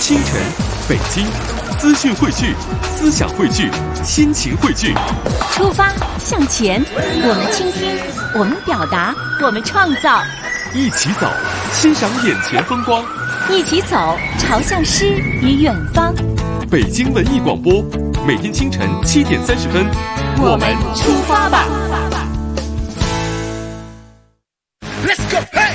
清晨，北京，资讯汇聚，思想汇聚，心情汇聚。 出发向前，我们倾听，我们表达，我们创造。 一起走，欣赏眼前风光。 一起走，朝向诗与远方。 北京文艺广播，每天清晨7点30分， 我们出发吧。 Let's go, hey!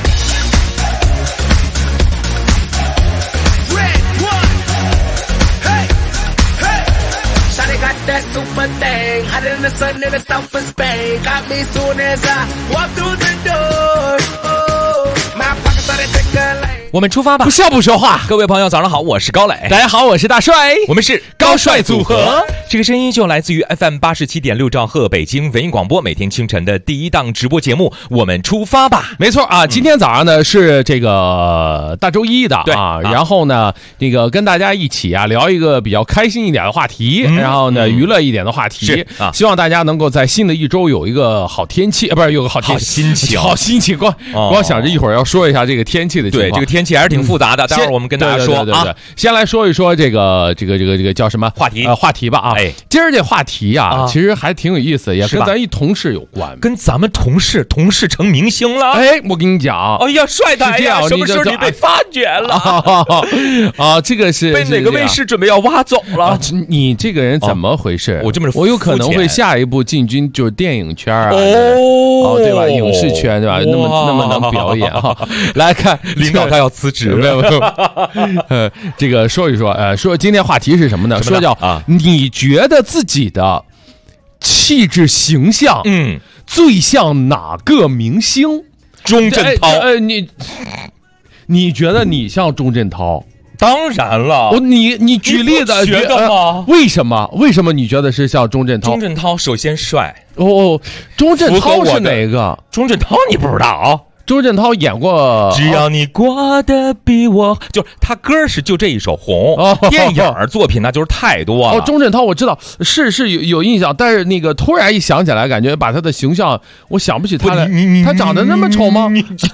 Got that super thing, hotter than the sun in the south of Spain. Got me soon as I walk through the door. Oh, my pockets started tickling. 我们出发吧， 不笑不说话。 各位朋友早上好，我是高磊。 大家好，我是大帅。 我们是高帅组合。这个声音就来自于 FM 87.6兆赫北京文艺广播，每天清晨的第一档直播节目，我们出发吧。 没错啊，今天早上呢是这个大周一的啊，然后呢这个跟大家一起啊聊一个比较开心一点的话题，然后呢娱乐一点的话题，希望大家能够在新的一周有一个好天气，不是有个好心情， 好心情。光想着一会儿要说一下这个天气的情况。 对，这个天气还是挺复杂的，待会儿我们跟大家说啊。 先来说一说这个叫什么话题吧啊。今儿这话题啊，其实还挺有意思，也跟咱一同事有关， 跟咱们同事成明星了。 哎，我跟你讲， 哎呀，帅台呀，什么时候你被发掘了？ 啊，这个是被哪个卫视准备要挖走了？ 你这个人怎么回事？我有可能会下一步进军就是电影圈啊，对吧？影视圈对吧？那么能表演哈。来看领导他要辞职了， 这个说一说，说今天话题是什么呢？说叫你觉得自己的气质形象，最像哪个明星？ 钟镇涛。 你觉得你像钟镇涛？ 当然了， 你举例子， 觉得吗？ 为什么你觉得是像钟镇涛？ 钟镇涛首先帅钟镇涛是哪个？ 钟镇涛你不知道？ 钟镇涛演过只要你过得比我，就是他歌是就这一首红，电影作品那就是太多了。 钟镇涛我知道是有印象，但是那个突然一想起来，感觉把他的形象，我想不起他来。他长得那么丑吗？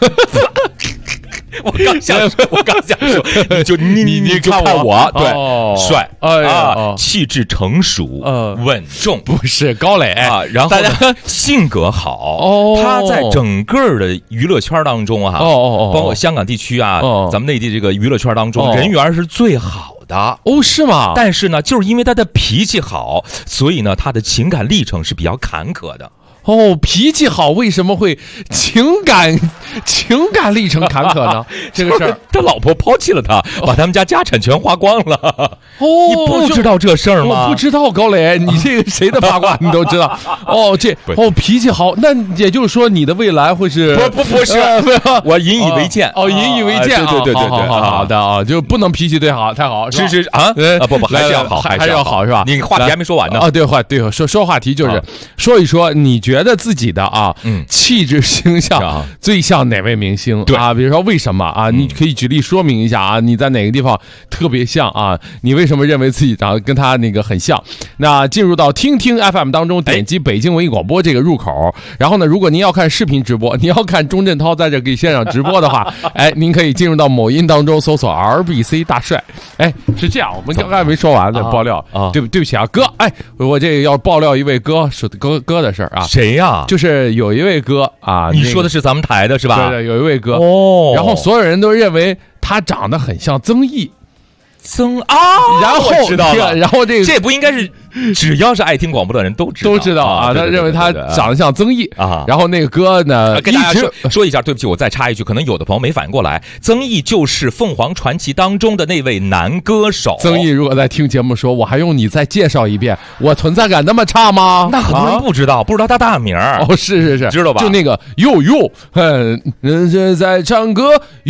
我刚想说，就你看我，对，帅气质成熟，稳重， 不是高磊啊，然后呢性格好，他在整个的娱乐圈当中啊，包括香港地区啊，咱们内地这个娱乐圈当中，人缘是最好的。 是吗？ 但是呢，就是因为他的脾气好，所以呢，他的情感历程是比较坎坷的。 脾气好，为什么会情感历程坎坷呢？这个事儿， 他老婆抛弃了他，把他们家家产全花光了。你不知道这事儿吗？ 我不知道，高磊，你这个谁的八卦你都知道？脾气好，那也就是说你的未来会是？ 不是，我引以为戒。 引以为戒。对，好的啊，就不能脾气太好， 是啊，不，还是要好， 还是要好是吧？ 你话题还没说完呢。 对，说话题就是说一说你觉得自己的气质形象最像哪位明星？对啊，比如说为什么啊？你可以举例说明一下啊，你在哪个地方特别像啊？你为什么认为自己长得跟他那个很像？那进入到听听 FM 当中，点击北京文艺广播这个入口，然后呢，如果您要看视频直播，你要看钟镇涛在这给现场直播的话，您可以进入到某音当中搜索 RBC 大帅。是这样，我们刚才没说完的爆料啊，对不起啊，哥，我这要爆料一位哥的事儿啊。 谁呀？ 就是有一位哥啊， 你说的是咱们台的是吧？ 对，有一位哥然后所有人都认为他长得很像曾毅。然后我知道了， 然后这不应该是只要是爱听广播的人都知道啊。 他认为他长得像曾毅啊。然后那个歌呢， 跟大家说一下，对不起，我再插一句，可能有的朋友没反应过来，曾毅就是凤凰传奇当中的那位男歌手。 曾毅如果在听节目说，我还用你再介绍一遍，我存在感那么差吗？ 那很多人不知道他大名是， 知道吧？ 就那个人是在唱歌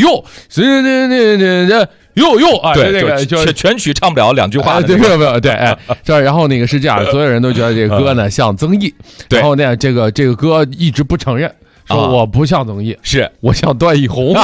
对，这个就全曲唱不了2句话的， 没有对，这然后那个是这样，所有人都觉得这个歌呢像曾毅，然后呢这个歌一直不承认，说我不像曾毅， 是我像段奕宏。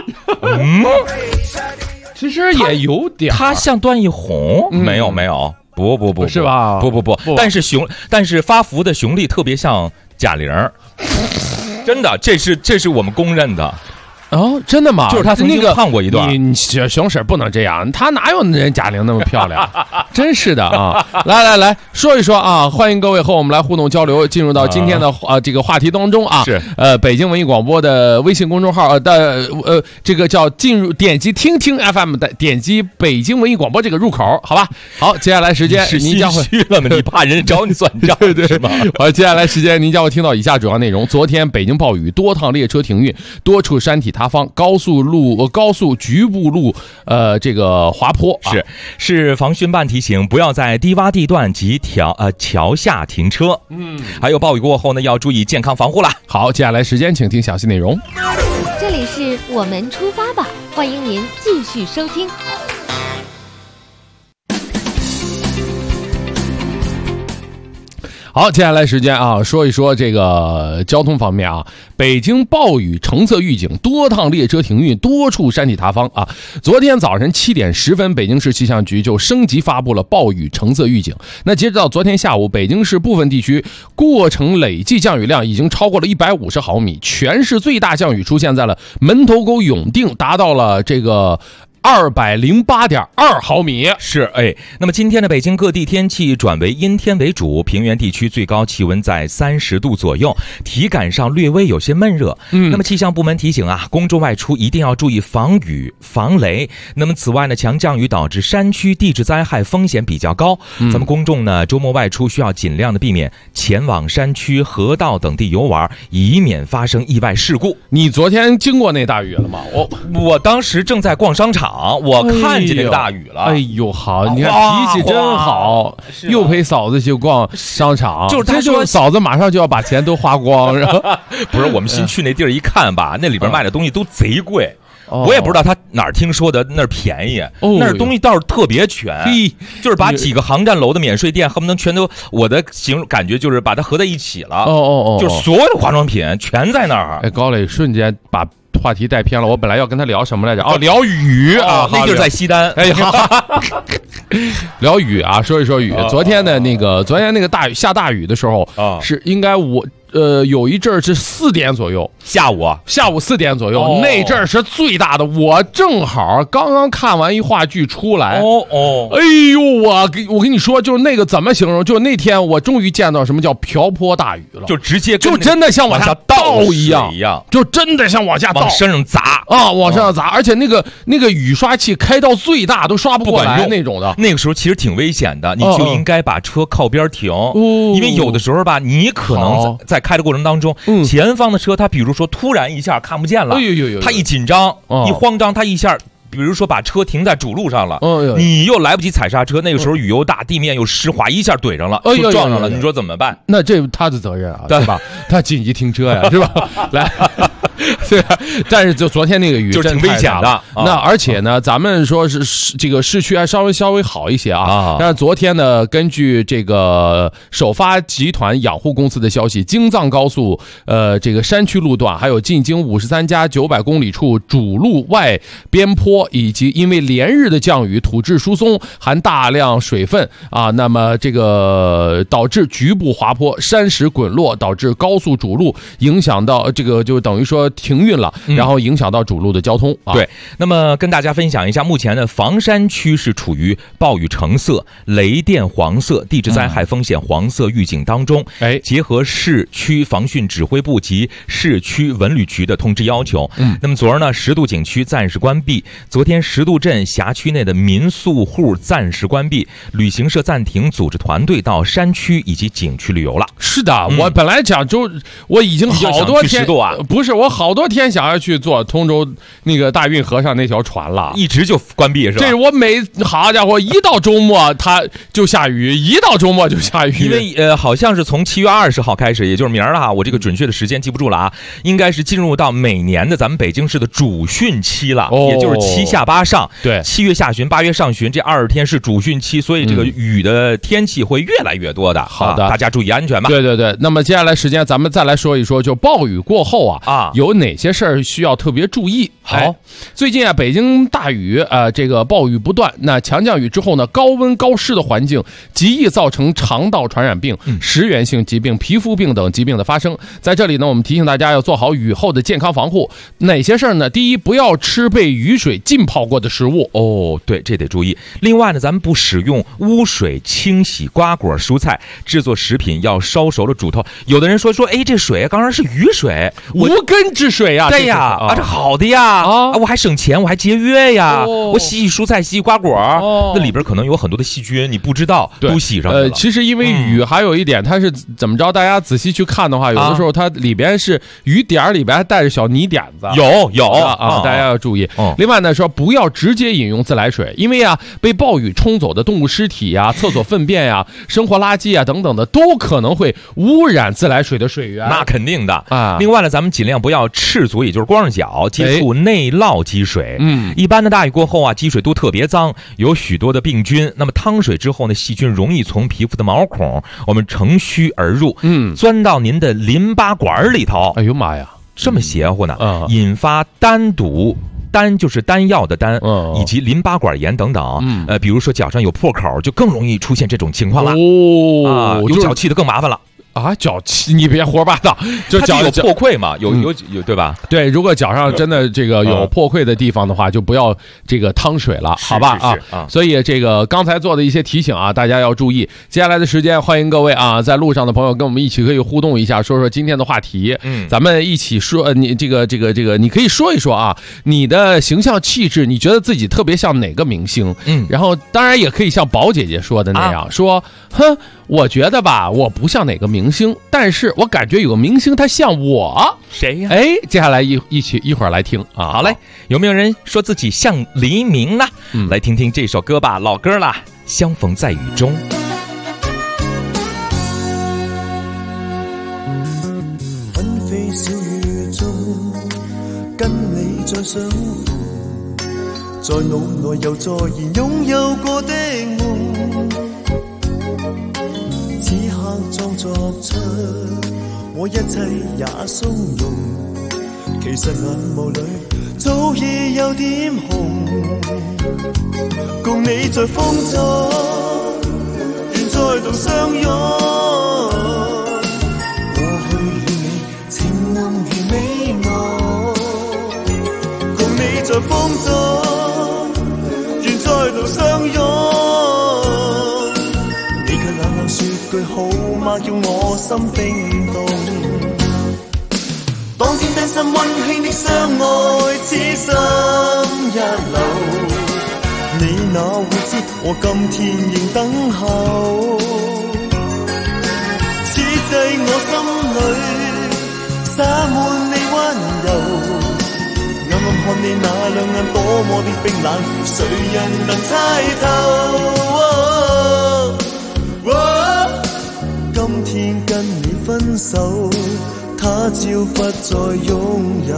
其实也有点， 他像段奕宏，没有，不是吧？ 不，但是发福的熊力特别像贾玲，真的，这是我们公认的。 哦，真的吗？ 就是他曾经胖过一段。 你熊婶不能这样，他哪有人贾玲那么漂亮？真是的啊！来说一说啊，欢迎各位和我们来互动交流，进入到今天的这个话题当中啊。 是北京文艺广播的微信公众号的这个叫进入点击听听 FM 的点击北京文艺广播这个入口，好吧？好，接下来时间您将会虚了吗？你怕人找你算账对是吗？ 好，接下来时间您将会听到以下主要内容：昨天北京暴雨，多趟列车停运，多处山体塌方，高速局部路这个滑坡是防汛办提醒，不要在低洼地段及桥下停车。还有暴雨过后呢，要注意健康防护啦。 好，接下来时间请听详细内容。 这里是我们出发吧，欢迎您继续收听。 好，接下来时间啊，说一说这个交通方面啊。北京暴雨橙色预警，多趟列车停运，多处山体塌方啊。昨天早晨7点10分，北京市气象局就升级发布了暴雨橙色预警。那截止到昨天下午，北京市部分地区过程累计降雨量已经超过了150毫米，全市最大降雨出现在了门头沟永定，达到了这个208.2毫米。 是那么今天的北京各地天气转为阴天为主，平原地区最高气温在30度左右，体感上略微有些闷热。那么气象部门提醒啊，公众外出一定要注意防雨防雷。那么此外呢，强降雨导致山区地质灾害风险比较高，咱们公众呢周末外出需要尽量的避免前往山区河道等地游玩，以免发生意外事故。 你昨天经过那大雨了吗？ 我当时正在逛商场，我看见那个大雨了。 哎呦，好，你看脾气真好，又陪嫂子去逛商场， 就是他说嫂子马上就要把钱都花光。 不是，我们新去那地儿一看吧，那里边卖的东西都贼贵。我也不知道他哪儿听说的那儿便宜，那儿东西倒是特别全，就是把几个航站楼的免税店恨不能全都，我的感觉就是把它合在一起了。就是所有的化妆品全在那儿。 高磊瞬间把话题带偏了，我本来要跟他聊什么来着？聊雨啊， 那就是在西单。 聊雨啊，说一说雨。昨天那个大雨下大雨的时候是应该有一阵是4点左右，下午4点左右，那阵是最大的。我正好刚刚看完一话剧出来，哎呦，我跟你说，就是那个怎么形容？就那天我终于见到什么叫瓢泼大雨了， 就直接就真的像往下倒一样，就真的像往下倒， 往身上砸啊，往身上砸，而且那个雨刷器开到最大都刷不过来那种的。 那个时候其实挺危险的，你就应该把车靠边停，因为有的时候吧，你可能在开的过程当中，前方的车他比如说突然一下看不见了，他一紧张一慌张，他一下比如说把车停在主路上了，你又来不及踩刹车，那个时候雨又大，地面又湿滑，一下怼上了，就撞上了，你说怎么办？ 那这他的责任啊，对吧？他紧急停车呀，是吧？来。对，但是就昨天那个雨就挺危险的。 那而且呢，咱们说是这个市区还稍微好一些啊。但是昨天呢，根据这个首发集团养护公司的消息，京藏高速这个山区路段，还有进京53加900公里处主路外边坡，以及因为连日的降雨，土质疏松，含大量水分啊，那么这个导致局部滑坡、山石滚落，导致高速主路影响到这个就等于说停运了，然后影响到主路的交通。 对，那么跟大家分享一下，目前的房山区是处于暴雨橙色、雷电黄色、地质灾害风险黄色预警当中。结合市区防汛指挥部及市区文旅局的通知要求，那么昨儿呢，10渡景区暂时关闭，昨天10渡镇辖区内的民宿户暂时关闭，旅行社暂停组织团队到山区以及景区旅游了。 是的，我本来讲我已经好多天不是我好多天想要去坐通州那个大运河上那条船了， 一直就关闭是吧？ 这我好家伙，一到周末它就下雨，一到周末就下雨。 因为好像是从7月20号开始，也就是明儿了哈，我这个准确的时间记不住了啊，应该是进入到每年的咱们北京市的主汛期了，也就是7下8上。 对 ，7月下旬、8月上旬这20天是主汛期，所以这个雨的天气会越来越多的。 好的， 大家注意安全吧。 对。那么接下来时间咱们再来说一说，就暴雨过后啊，有有哪些事儿需要特别注意。 好， 最近啊，北京大雨这个暴雨不断，那强降雨之后呢，高温高湿的环境极易造成肠道传染病、食源性疾病、皮肤病等疾病的发生。在这里呢，我们提醒大家要做好雨后的健康防护。哪些事儿呢？第一，不要吃被雨水浸泡过的食物。 哦，对，这得注意。另外呢，咱们不使用污水清洗瓜果蔬菜，制作食品要烧熟了煮透。有的人说，哎，这水刚刚是雨水， 无根之水呀。 对呀，这好的呀，我还省钱，我还节约呀。我洗蔬菜，洗瓜果，那里边可能有很多的细菌，你不知道都洗上去了。 其实因为雨还有一点，它是怎么着？大家仔细去看的话，有的时候它里边是雨点里边还带着小泥点子， 有啊，大家要注意。另外呢，说不要直接饮用自来水，因为被暴雨冲走的动物尸体呀、厕所粪便呀、生活垃圾啊等等的，都可能会污染自来水的水源。 那肯定的啊。另外呢，咱们尽量不要赤足，也就是光着脚接触内涝积水。一般的大雨过后积水都特别脏，有许多的病菌。那么汤水之后呢，细菌容易从皮肤的毛孔，我们乘虚而入，钻到您的淋巴管里头。 哎呦妈呀， 这么邪乎呢！引发丹毒。丹就是丹药的丹，以及淋巴管炎等等。比如说脚上有破口，就更容易出现这种情况了。有脚气的更麻烦了。 脚气你别胡说八道，就脚有破溃嘛，有对吧？ 对，如果脚上真的这个有破溃的地方的话，就不要这个汤水了，好吧？所以这个刚才做的一些提醒大家要注意。接下来的时间，欢迎各位在路上的朋友跟我们一起可以互动一下，说说今天的话题。咱们一起说，你这个，你可以说一说你的形象气质，你觉得自己特别像哪个明星？然后当然也可以像宝姐姐说的那样说，我觉得吧，我不像哪个明星，但是我感觉有个明星他像我。 谁呀？ 接下来一会儿来听好嘞，有没有人说自己像黎明呢？来听听这首歌吧，老歌啦，相逢在雨中。 纷飞小雨中，跟你再相逢，在腦內又再現擁有過的夢。此刻裝作出我一切也鬆容，其實眼眸裏早已有點紅。共你在風中，願再度相擁。過去與你情濃如美夢，共你在風中，願再度相擁。說句好嗎，叫我心冰凍。當天真心溫馨的相愛，此心一流。你哪會知我今天仍等候？此際我心裏灑滿你溫柔，暗暗看你那兩眼多麼的冰冷，誰人能猜透？今天跟你分手，他朝不再擁有。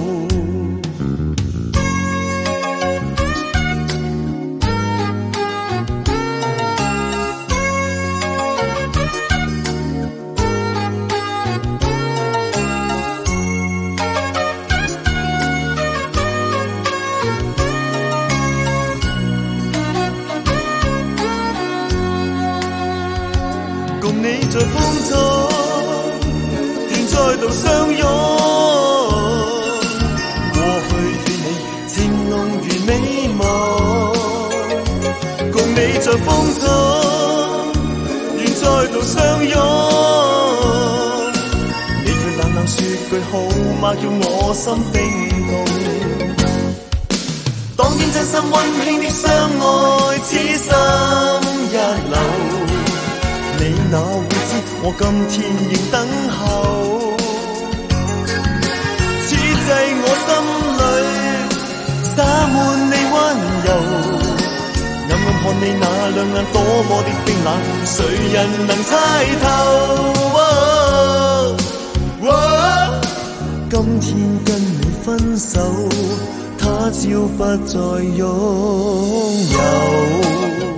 共你在風中，願再度相擁。過去與你情濃如美夢，共你在風中，願再度相擁。你卻冷冷說句好嗎，叫我心冰凍。當天真心溫馨的相愛，此心一流。你哪會知我今天仍等候？此際我心裏灑滿你溫柔，暗暗看你那兩眼多麼的冰冷，誰人能猜透？今天跟你分手，他朝不再擁有。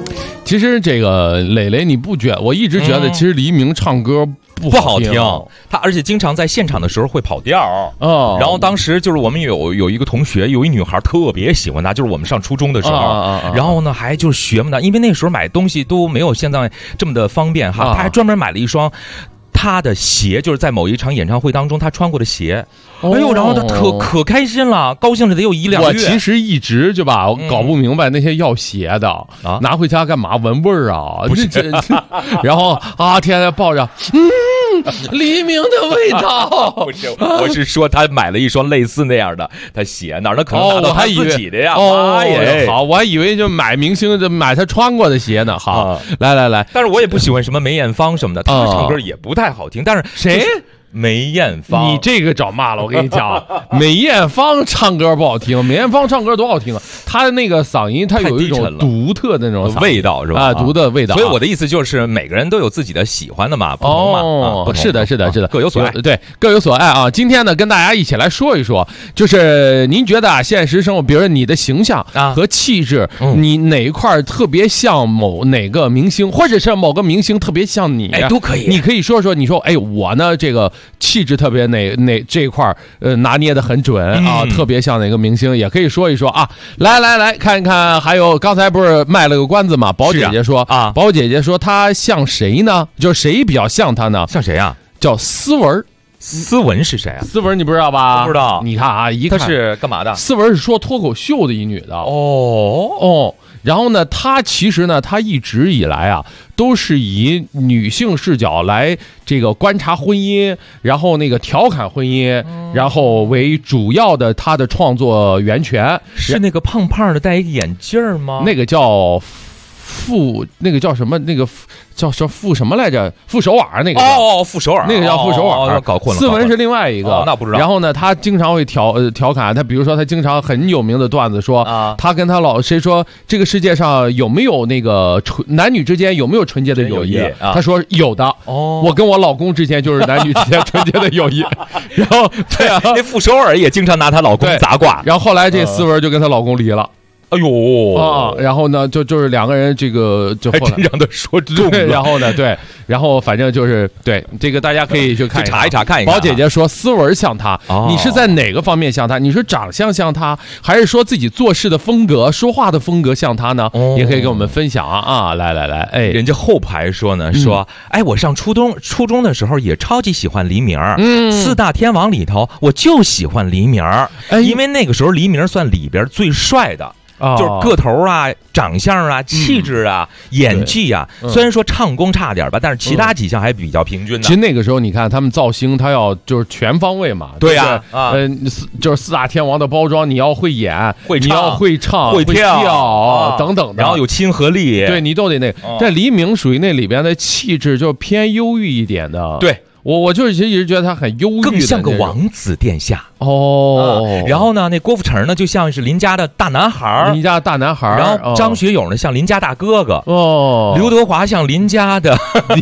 其实这个磊磊，你不觉？我一直觉得，其实黎明唱歌不好听， 他而且经常在现场的时候会跑调哦。然后当时就是我们有一个同学，有一女孩特别喜欢他，就是我们上初中的时候，然后呢还就是学嘛他，因为那时候买东西都没有现在这么的方便哈，他还专门买了一双他的鞋，就是在某一场演唱会当中他穿过的鞋。哎呦，然后他可开心了，高兴了得有1-2个月。 我其实一直就吧，我搞不明白那些要鞋的拿回家干嘛？闻味儿啊？不是，然后天天抱着，黎明的味道。 不是，我是说他买了一双类似那样的他鞋，哪可能拿到他自己的呀？ 好，我还以为就买明星就买他穿过的鞋呢。好，来， 但是我也不喜欢什么梅艳芳什么的，他唱歌也不太好听。但是谁？ 梅艳芳， 你这个找骂了，我跟你讲，梅艳芳唱歌不好听，梅艳芳唱歌多好听啊！她的那个嗓音，她有一种独特的那种味道，是吧？ 独特的味道。 所以我的意思就是，每个人都有自己的喜欢的嘛，不同嘛。 是的， 各有所爱。 对，各有所爱啊！今天呢，跟大家一起来说一说，就是您觉得现实生活，比如说你的形象和气质，你哪一块特别像哪个明星，或者是某个明星特别像你， 都可以。 你可以说，你说，我呢这个。气质特别哪这一块拿捏的很准啊，特别像哪个明星，也可以说一说啊。来看一看，还有刚才不是卖了个关子嘛？宝姐姐说宝姐姐说她像谁呢？就是谁比较像她呢？ 像谁啊？ 叫思文。 思文是谁啊？ 思文你不知道吧？ 不知道。 你看啊， 她是干嘛的？ 思文是说脱口秀的一女的。然后呢，她其实呢，她一直以来啊，都是以女性视角来这个观察婚姻，然后那个调侃婚姻，然后为主要的她的创作源泉。 是那个胖胖的戴一个眼镜吗？ 那个叫那个叫什么？那个叫傅什么来着？傅首尔那个傅首尔， 那个叫傅首尔， 搞混了。 思文是另外一个， 那不知道。 然后呢，他经常会调侃他，比如说他经常很有名的段子说，他跟他谁说这个世界上有没有那个男女之间有没有纯洁的友谊？他说有的。我跟我老公之间就是男女之间纯洁的友谊。然后对啊， 那傅首尔也经常拿她老公砸挂。 然后后来这思文就跟她老公离了。 哎呦然后呢，就是两个人这个就后来让他说中了， 然后呢，对，然后反正就是对这个大家可以去看查一查看一看。宝姐姐说思文像他，你是在哪个方面像他？你是长相像他，还是说自己做事的风格、说话的风格像他呢？也可以跟我们分享啊！来， 人家后排说呢，说我上初中的时候也超级喜欢黎明，4大天王里头我就喜欢黎明，因为那个时候黎明算里边最帅的。就是个头啊、长相啊、气质啊、演技啊，虽然说唱功差点吧，但是其他几项还比较平均的。 其实那个时候你看他们造星，他要就是全方位嘛。 对呀， 就是4大天王的包装，你要会演，你要会唱、 会跳等等的， 然后有亲和力， 对你都得那个。但黎明属于那里边的气质就偏忧郁一点的。 对。 我就是一直觉得他很忧郁， 更像个王子殿下然后呢，那郭富城呢就像是邻家的大男孩，然后张学友呢像邻家大哥哥，刘德华像邻家的。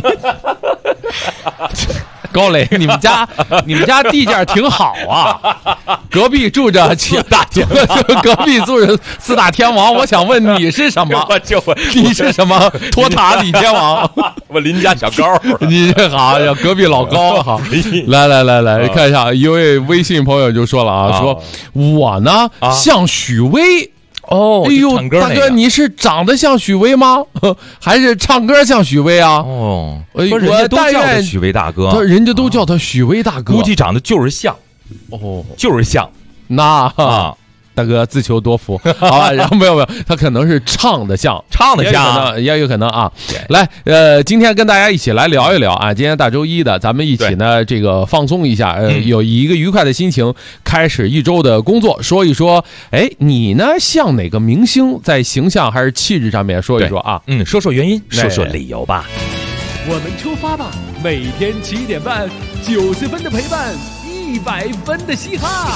高磊，你们家地界挺好啊，隔壁住着隔壁住着4大天王，我想问你是什么？你是什么？托塔李天王？ 我邻家小高。 你这好，隔壁老高好。来看一下，一位微信朋友就说了啊，说我呢像许巍。哎呦，大哥，你是长得像许巍吗？还是唱歌像许巍啊？ 人家都叫他许巍大哥， 人家都叫他许巍大哥， 估计长得就是像，就是像。 那大哥自求多福，好吧？然后没有，他可能是唱的像，也有可能啊。来，今天跟大家一起来聊一聊啊，今天大周一的，咱们一起呢这个放松一下，有一个愉快的心情，开始一周的工作，说一说，你呢像哪个明星，在形象还是气质上面说一说啊？ 说说原因，说说理由吧。 我们出发吧，每天7点半，90分的陪伴，100分的嘻哈。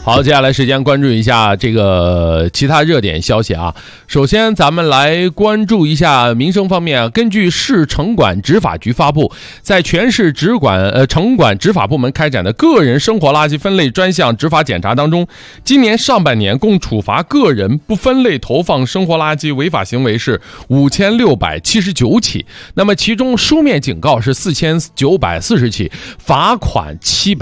好，接下来时间关注一下这个其他热点消息啊。首先，咱们来关注一下民生方面啊。根据市城管执法局发布，在全市城管执法部门开展的个人生活垃圾分类专项执法检查当中，今年上半年共处罚个人不分类投放生活垃圾违法行为是5679起，那么其中书面警告是4940起，罚款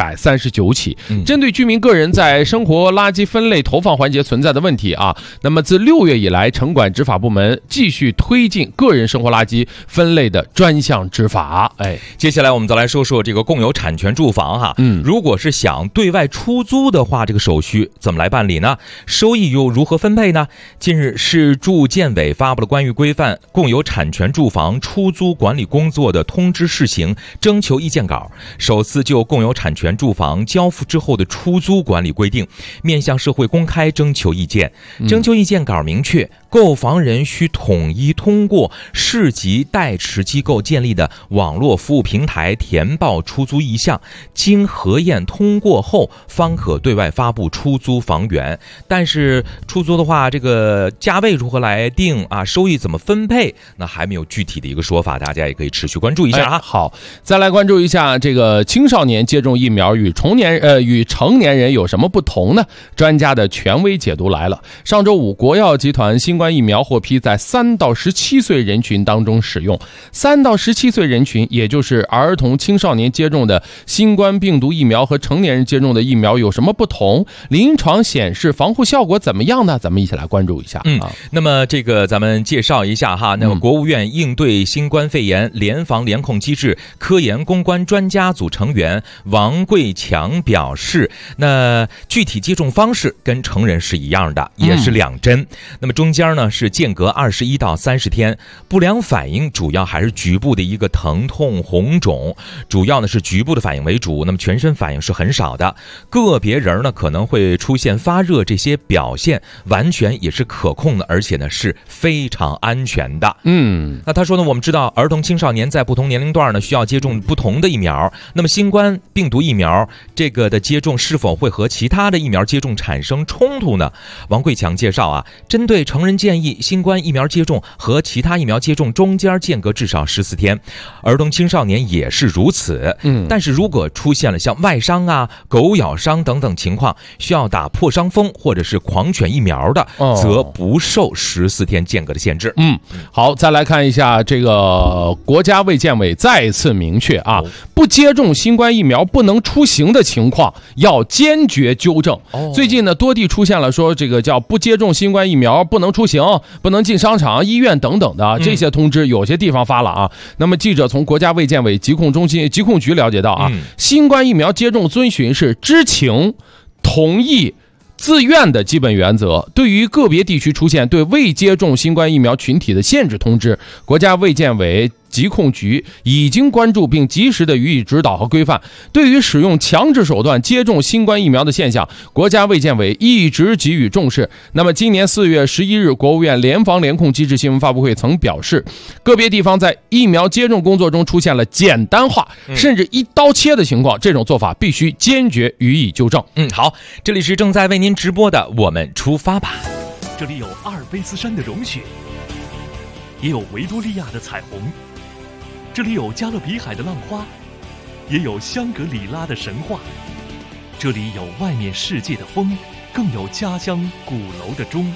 739起。针对居民个人在生活垃圾分类投放环节存在的问题啊，那么自6月以来，城管执法部门继续推进个人生活垃圾分类的专项执法。 接下来我们再来说说这个共有产权住房哈。如果是想对外出租的话，这个手续怎么来办理呢？收益又如何分配呢？近日，市住建委发布了关于规范共有产权住房出租管理工作的通知试行征求意见稿，首次就共有产权住房交付之后的出租管理规定面向社会公开征求意见。征求意见稿明确，购房人需统一通过市级代持机构建立的网络服务平台填报出租意向，经核验通过后方可对外发布出租房源。但是出租的话，这个价位如何来定啊？收益怎么分配？那还没有具体的一个说法，大家也可以持续关注一下啊。 好，再来关注一下这个青少年接种疫苗与成年人有什么不同呢？专家的权威解读来了。上周五，国药集团新冠疫苗获批在3到17岁人群当中使用。3到17岁人群，也就是儿童青少年接种的新冠病毒疫苗和成年人接种的疫苗有什么不同？临床显示防护效果怎么样呢？咱们一起来关注一下。 那么这个咱们介绍一下哈。那么国务院应对新冠肺炎联防联控机制科研攻关专家组成员王贵强表示，那具体接种方式跟成人是一样的，也是2针。那么中间呢是间隔21到30天，不良反应主要还是局部的一个疼痛红肿，主要呢是局部的反应为主，那么全身反应是很少的。个别人呢可能会出现发热这些表现，完全也是可控的，而且呢是非常安全的。那他说呢，我们知道儿童青少年在不同年龄段呢需要接种不同的疫苗，那么新冠病毒疫苗这个的接种是否会和其他的疫苗接种产生冲突呢？王贵强介绍啊，针对成人建议新冠疫苗接种和其他疫苗接种中间间隔至少14天，儿童青少年也是如此。但是如果出现了像外伤啊、狗咬伤等等情况，需要打破伤风或者是狂犬疫苗的，则不受14天间隔的限制。 好，再来看一下这个国家卫健委再次明确啊，不接种新冠疫苗不能出行的情况要坚决纠正。最近呢，多地出现了说这个叫不接种新冠疫苗不能出行、不能进商场、医院等等的这些通知，有些地方发了啊。那么记者从国家卫健委疾控局了解到啊，新冠疫苗接种遵循是知情、同意、自愿的基本原则。对于个别地区出现对未接种新冠疫苗群体的限制通知，国家卫健委疾控局已经关注并及时的予以指导和规范。对于使用强制手段接种新冠疫苗的现象，国家卫健委一直给予重视。那么今年4月11日，国务院联防联控机制新闻发布会曾表示，个别地方在疫苗接种工作中出现了简单化甚至一刀切的情况，这种做法必须坚决予以纠正。 好，这里是正在为您直播的我们出发吧。 这里有阿尔卑斯山的融雪，也有维多利亚的彩虹，这里有加勒比海的浪花，也有香格里拉的神话。这里有外面世界的风，更有家乡鼓楼的钟。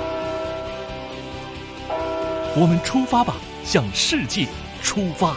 我们出发吧，向世界出发。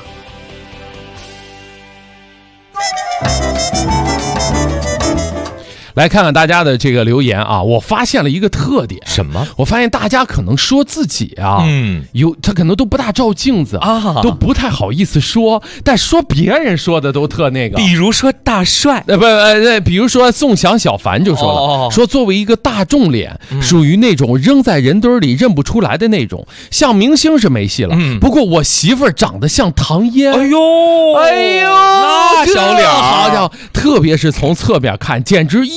来看看大家的这个留言啊，我发现了一个特点。 什么？ 我发现大家可能说自己啊，他可能都不大照镜子啊，都不太好意思说，但说别人说的都特那个。 比如说大帅， 比如说宋翔、小凡就说了，说作为一个大众脸，属于那种扔在人堆里认不出来的那种，像明星是没戏了。不过我媳妇儿长得像唐嫣。哎呦， 那小脸， 好家伙，特别是从侧面看，简直一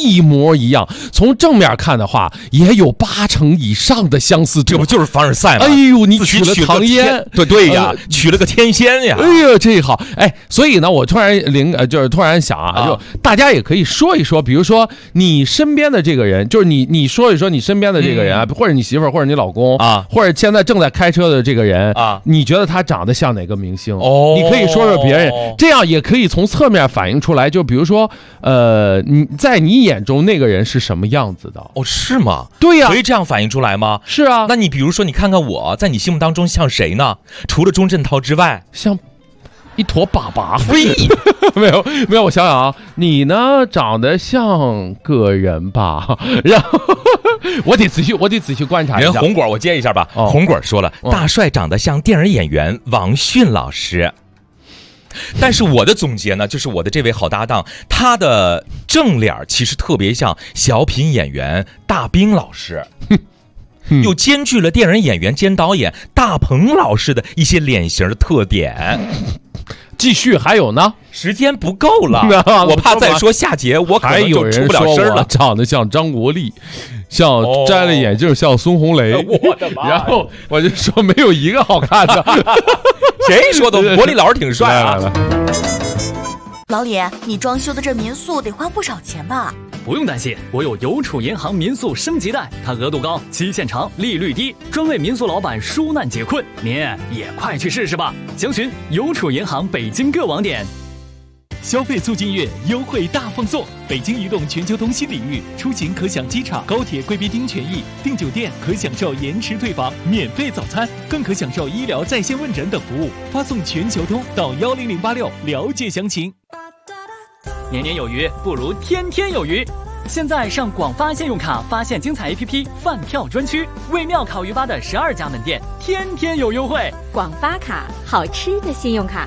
一模一样。从正面看的话，也有80%以上的相似度。 这不就是凡尔赛吗？ 哎呦，你娶了唐嫣， 对呀，娶了个天仙呀！ 哎呀，这好哎，所以呢，我突然就是突然想啊，就大家也可以说一说，比如说你身边的这个人，就是你说一说你身边的这个人啊，或者你媳妇儿，或者你老公啊，或者现在正在开车的这个人啊，你觉得他长得像哪个明星？哦，你可以说说别人，这样也可以从侧面反映出来。就比如说，你在你眼中那个人是什么样子的？ 哦，是吗？ 对呀， 可以这样反映出来吗？ 是啊， 那你比如说，你看看我在你心目当中像谁呢？除了钟镇涛之外， 像一坨粑粑。没有，我想想啊，你呢长得像个人吧？然后我得仔细观察一下。 人红果，我接一下吧。红果说了，大帅长得像电影演员王迅老师。但是我的总结呢，就是我的这位好搭档，他的正脸其实特别像小品演员大兵老师。又兼具了电影演员兼导演大鹏老师的一些脸型的特点。 继续，还有呢？ 时间不够了，我怕再说下节我可能就出不了声了。 长得像张国立，像摘了眼镜像孙红雷。 我的妈！ 然后我就说没有一个好看的。 谁说的？国立老师挺帅啊。 老李，你装修的这民宿得花不少钱吧？ 不用担心，我有邮储银行民宿升级贷，它额度高，期限长，利率低，专为民宿老板纾难解困。您也快去试试吧！详询邮储银行北京各网点。 消费促进月优惠大放送，北京移动全球通新领域，出行可享机场、高铁贵宾厅权益，订酒店可享受延迟退房、免费早餐，更可享受医疗在线问诊等服务。发送全球通到10086了解详情。 年年有余，不如天天有余。现在上广发信用卡发现精彩 APP 饭票专区，为庙烤鱼吧的12家门店天天有优惠。 广发卡，好吃的信用卡。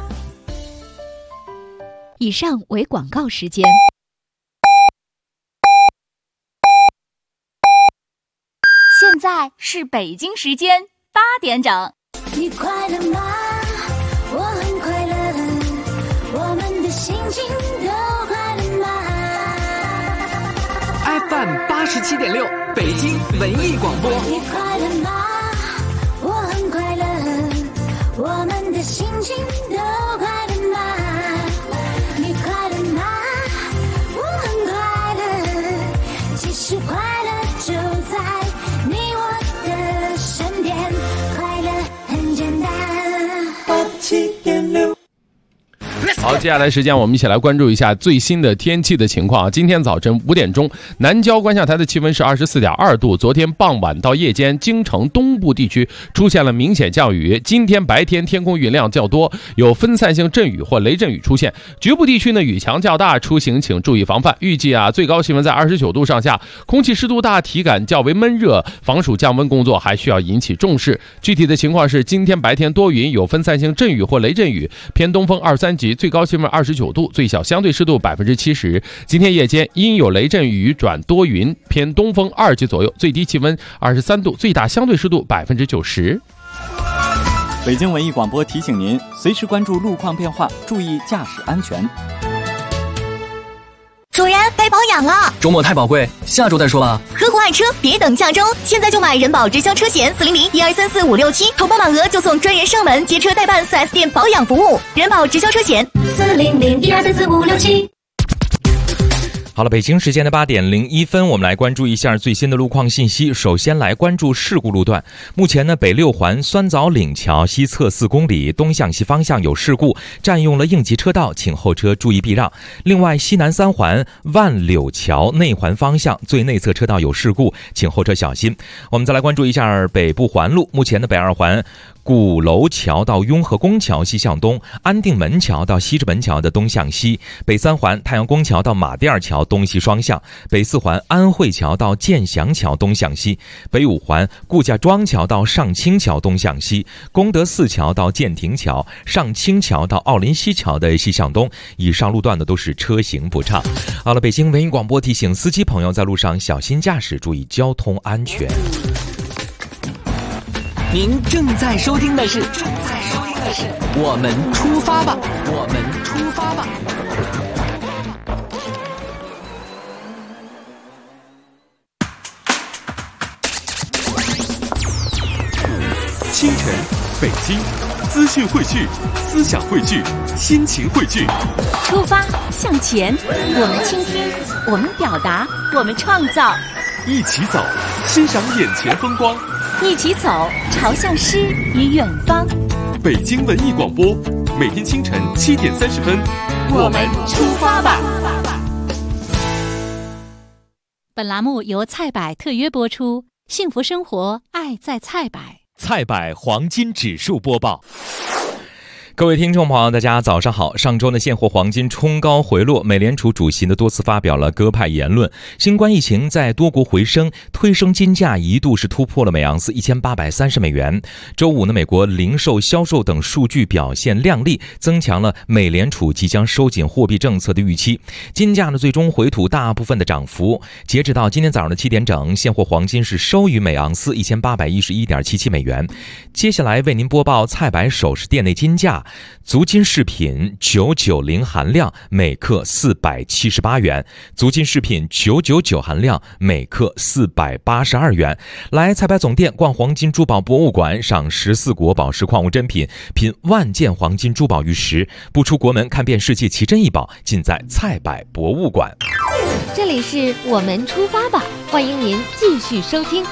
以上为广告时间。 现在是北京时间8点整。 你快乐吗？我很快乐，我们的心情都快乐吗 ？FM 87.6，北京文艺广播。 你快乐吗？我很快乐，我们的心情都快乐吗？你快乐吗？我很快乐，其实快乐就在你我的身边，快乐很简单。87.6。 好，接下来时间我们一起来关注一下最新的天气的情况。今天早晨5点钟，南郊观象台的气温是24.2度。昨天傍晚到夜间，京城东部地区出现了明显降雨。今天白天天空云量较多，有分散性阵雨或雷阵雨出现，局部地区呢雨强较大，出行请注意防范。预计最高气温在29度上下，空气湿度大，体感较为闷热，防暑降温工作还需要引起重视。具体的情况是，今天白天多云，有分散性阵雨或雷阵雨，偏东风2、3级，最高气温29度，最小相对湿度70%。今天夜间阴有雷阵雨转多云，偏东风2级左右，最低气温23度，最大相对湿度90%。 北京文艺广播提醒您，随时关注路况变化，注意驾驶安全。 主人，该保养了。 周末太宝贵，下周再说吧。 合伙爱车，别等下周，现在就买人保直销车险400-1234-567，投保满额就送专人上门接车代办 4S 店保养服务。人保直销车险400-1234-567。 好了，北京时间的8点01分，我们来关注一下最新的路况信息。首先来关注事故路段。目前呢，北6环酸枣岭桥西侧4公里东向西方向有事故，占用了应急车道，请后车注意避让。另外，西南3环万柳桥内环方向最内侧车道有事故，请后车小心。我们再来关注一下北部环路。目前的北2环鼓楼桥到雍和宫桥西向东，安定门桥到西直门桥的东向西，北3环太阳宫桥到马甸桥东西双向，北4环安慧桥到建祥桥东向西，北5环顾家庄桥到上清桥东向西，功德寺桥到建亭桥，上清桥到奥林西桥的西向东。以上路段的都是车行不畅。好了，北京文艺广播提醒司机朋友在路上小心驾驶，注意交通安全。 您正在收听的是我们出发吧，我们出发吧。 清晨，北京，资讯汇聚，思想汇聚，心情汇聚。 出发向前，我们倾听，我们表达，我们创造。 一起走，欣赏眼前风光。 一起走，朝向诗与远方。 北京文艺广播，每天清晨7点30分， 我们出发吧。 本栏目由菜百特约播出，幸福生活，爱在菜百。 菜百黄金指数播报。 各位听众朋友，大家早上好。上周呢，现货黄金冲高回落，美联储主席呢多次发表了鸽派言论。新冠疫情在多国回升，推升金价一度是突破了每盎司1830美元。周五呢，美国零售销售等数据表现亮丽，增强了美联储即将收紧货币政策的预期。金价呢最终回吐大部分的涨幅。截止到今天早上的7点整，现货黄金是收于每盎司1811.77美元。接下来为您播报菜百首饰店内金价。足金饰品990含量每克478元，足金饰品999含量每克482元。来菜百总店逛黄金珠宝博物馆，赏14国宝石矿物珍品，品万件黄金珠宝玉石。不出国门，看遍世界奇珍异宝，尽在菜百博物馆。 这里是我们出发吧，欢迎您继续收听。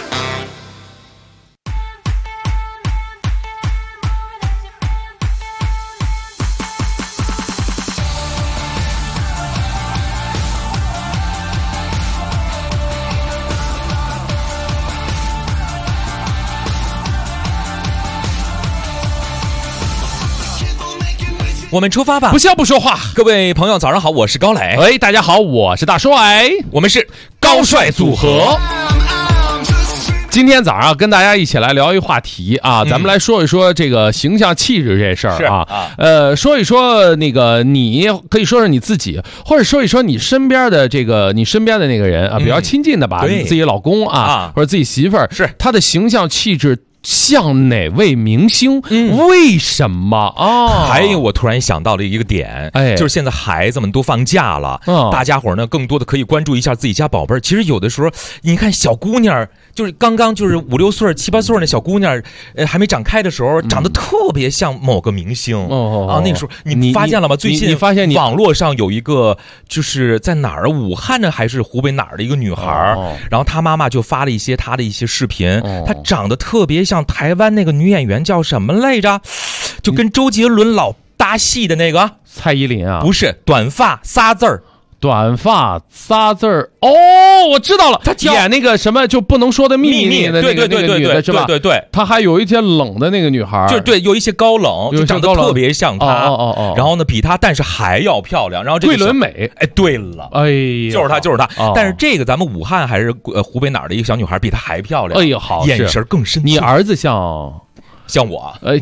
我们出发吧， 不笑不说话。 各位朋友早上好，我是高磊。 喂，大家好，我是大帅。 我们是高帅组合。今天早上跟大家一起来聊一话题啊，咱们来说一说这个形象气质这事儿啊。说一说那个，你可以说说你自己，或者说一说你身边的那个人啊，比较亲近的吧，自己老公啊，或者自己媳妇儿， 是他的形象气质像哪位明星？为什么啊？ 还有，我突然想到了一个点，就是现在孩子们都放假了，大家伙呢更多的可以关注一下自己家宝贝儿。其实有的时候，你看小姑娘，就是刚刚就是5、6岁、7、8岁那小姑娘，还没长开的时候，长得特别像某个明星啊。那个时候你发现了吗？最近你发现网络上有一个，就是在哪儿，武汉呢还是湖北哪儿的一个女孩，然后她妈妈就发了一些她的一些视频，她长得特别像台湾那个女演员叫什么来着？就跟周杰伦老搭戏的那个蔡依林啊？ 不是，短发仨字儿。 短发仨字儿哦，我知道了，他演那个什么就不能说的秘密的那个女的是吧？ 对， 她还有一些冷的那个女孩， 就对，有一些高冷，就长得特别像她。然后呢，比她但是还要漂亮。然后这个桂纶镁， 哎，对了， 哎呀， 就是她。但是这个咱们武汉还是湖北哪儿的一个小女孩，比她还漂亮。 哎呀，好， 眼神更深。 你儿子像我？ 哎。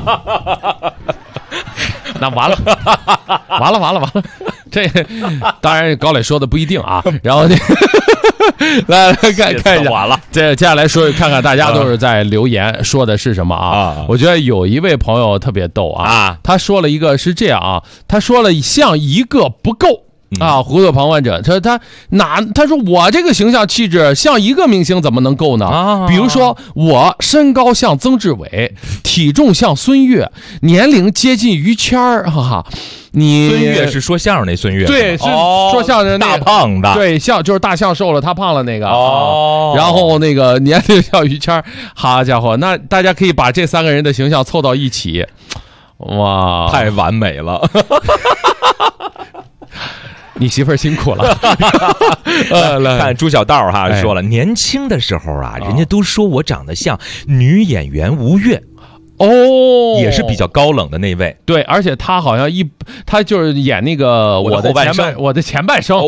那完了，这当然高磊说的不一定啊。然后来看一下， 完了。 接下来看看大家都是在留言说的是什么啊？我觉得有一位朋友特别逗啊，他说了一个是这样啊，他说了像一个不够。糊涂旁观者，他说我这个形象气质像一个明星怎么能够呢？比如说我身高像曾志伟，体重像孙越，年龄接近于谦儿，哈哈。孙越是说相声那孙越， 对，是说相声那大胖的， 对，就是大象瘦了，他胖了那个然后那个年龄像于谦儿，好家伙，那大家可以把这3个人的形象凑到一起，哇， 太完美了。 你媳妇儿辛苦了。 看朱小道说了，年轻的时候啊，人家都说我长得像女演员吴越。也是比较高冷的那位。 对，而且他好像他就是演那个我的前半生，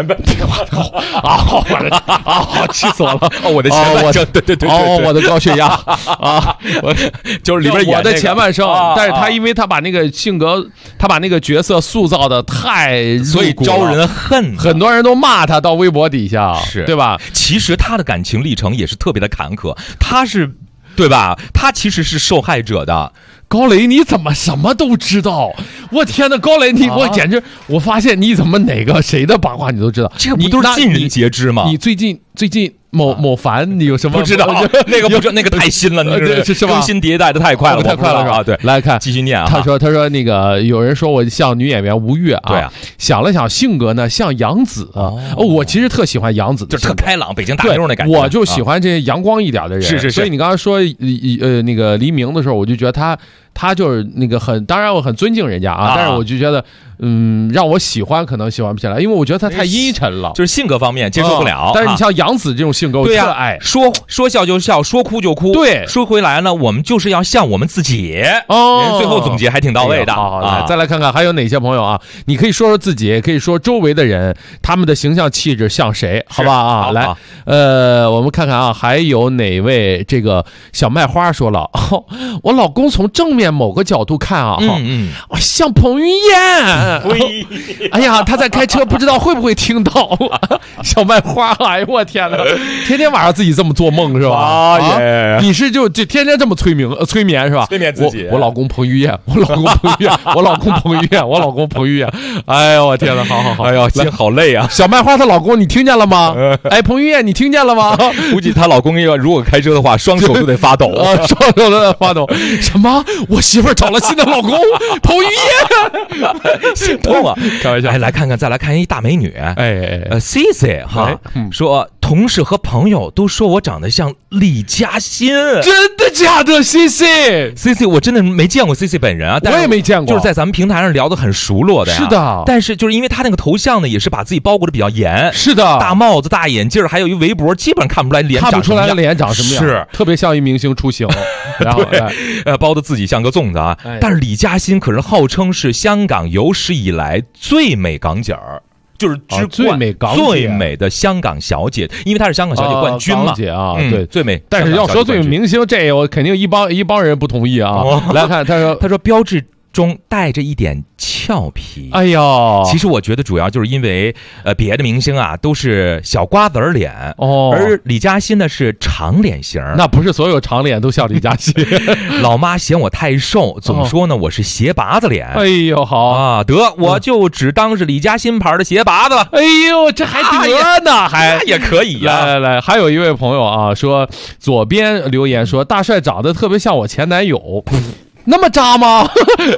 气死我了！ 我的前半生，对， 我的高血压啊， 就是里边演我的前半生。但是他因为他把那个性格，他把那个角色塑造的太， 所以招人恨， 很多人都骂他到微博底下， 是对吧？ 其实他的感情历程也是特别的坎坷，他是。对吧？他其实是受害者的。 高磊，你怎么什么都知道？我天哪，高磊，我简直，我发现你怎么谁的八卦你都知道？ 这不都是尽人皆知吗？ 你最近某凡，你有什么不知道？那个不知道，那个太新了，是吧？更新迭代的太快了， 太快了是吧？ 对， 来看继续念啊。 他说那个有人说我像女演员吴越啊， 对啊， 想了想性格呢像杨紫啊。我其实特喜欢杨紫， 就特开朗，北京大妞那感觉。 我就喜欢这些阳光一点的人， 是。 所以你刚才说那个黎明的时候，我就觉得他就是那个当然我很尊敬人家啊，但是我就觉得让我喜欢可能喜欢不起来，因为我觉得他太阴沉了， 就是性格方面接受不了。 但是你像杨紫这种性格，我特爱， 说笑就笑，说哭就哭。 对， 说回来呢，我们就是要像我们自己。人最后总结还挺到位的。 好，来再来看看还有哪些朋友啊？你可以说说自己，也可以说周围的人，他们的形象气质像谁？好吧啊，来，我们看看啊，还有哪位？这个小麦花说了，我老公从正面某个角度看啊，像彭于晏。哎呀，他在开车，不知道会不会听到。小麦花，哎呦我天哪，天天晚上自己这么做梦是吧？你是就天天这么催眠是吧？ 催眠自己。 我老公彭于晏，我老公彭于晏，我老公彭于晏，我老公彭于晏。哎呦我天哪，好， 哎呦，心好累啊！ 小麦花她老公，你听见了吗？哎，彭于晏，你听见了吗？ 估计她老公如果开车的话，双手都得发抖， 双手都得发抖。什么？我媳妇找了新的老公彭于晏， 心痛啊！开玩笑。来看看，再来看一大美女，CC 哈，说同事和朋友都说我长得像李嘉欣， 真的假的 ？CC， 我真的没见过 CC 本人啊， 我也没见过， 就是在咱们平台上聊得很熟络的呀。 是的， 但是就是因为他那个头像呢，也是把自己包裹的比较严， 是的， 大帽子、大眼镜，还有一围脖，基本上看不出来脸长什么样， 脸长什么样， 是特别像一明星出行，然后包的自己像个粽子啊。但是李嘉欣可是号称是香港有史以来最美港姐儿。就是最美的香港小姐，因为她是香港小姐冠军嘛。 姐啊，对， 最美。 但是要说最美明星，这我肯定一帮人不同意啊。来看，他说标志中带着一点俏皮。哎呦， 其实我觉得主要就是因为别的明星啊都是小瓜子脸而李嘉欣呢是长脸型。 那不是所有长脸都像李嘉欣。 老妈嫌我太瘦，总说呢我是鞋拔子脸。 哎呦，好啊，得我就只当是李嘉欣牌的鞋拔子了。 哎呦，这还得呢，还也可以呀。 来，还有一位朋友啊，说左边留言说大帅长得特别像我前男友。那么渣吗？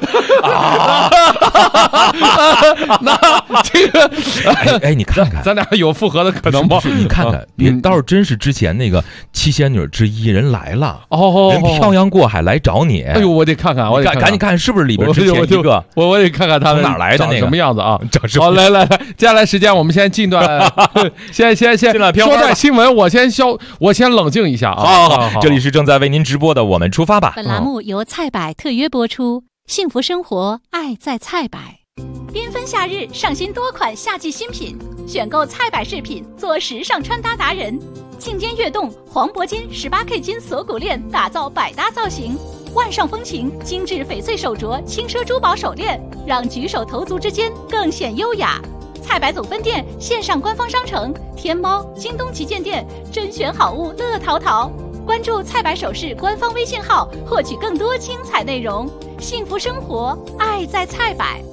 那这个， 哎，你看看， 咱俩有复合的可能吗？ 你看看，倒是真是之前那个七仙女之一人来了，人漂洋过海来找你。 哎呦，我得看看，我得赶紧看是不是里边之前一个， 我得看看他哪来的那个什么样子啊？ 好， 来，接下来时间我们先进段，先说段新闻，我先冷静一下啊。 好，这里是正在为您直播的，我们出发吧。 本栏目由菜百特约播出，幸福生活，爱在菜百。 缤纷夏日，上新多款夏季新品，选购菜百饰品，做时尚穿搭达人。颈间跃动黄铂金18K 金锁骨链，打造百搭造型。万上风情精致翡翠手镯，轻奢珠宝手链，让举手投足之间更显优雅。菜百总分店线上官方商城，天猫、京东旗舰店，甄选好物乐淘淘。关注菜百首饰官方微信号，获取更多精彩内容。幸福生活，爱在菜百。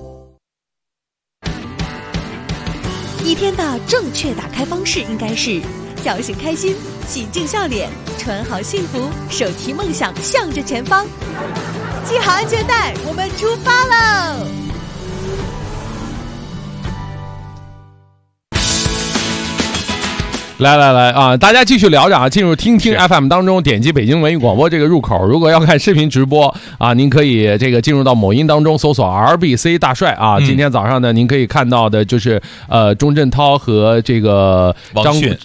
一天的正确打开方式应该是叫醒开心，洗净笑脸，穿好幸福，手提梦想向着前方。系好安全带，我们出发喽！ 来啊！大家继续聊着啊，进入听 FM 当中，点击北京文艺广播这个入口。如果要看视频直播啊，您可以这个进入到某音当中搜索 RBC 大帅啊。今天早上呢，您可以看到的就是钟镇涛和这个王迅，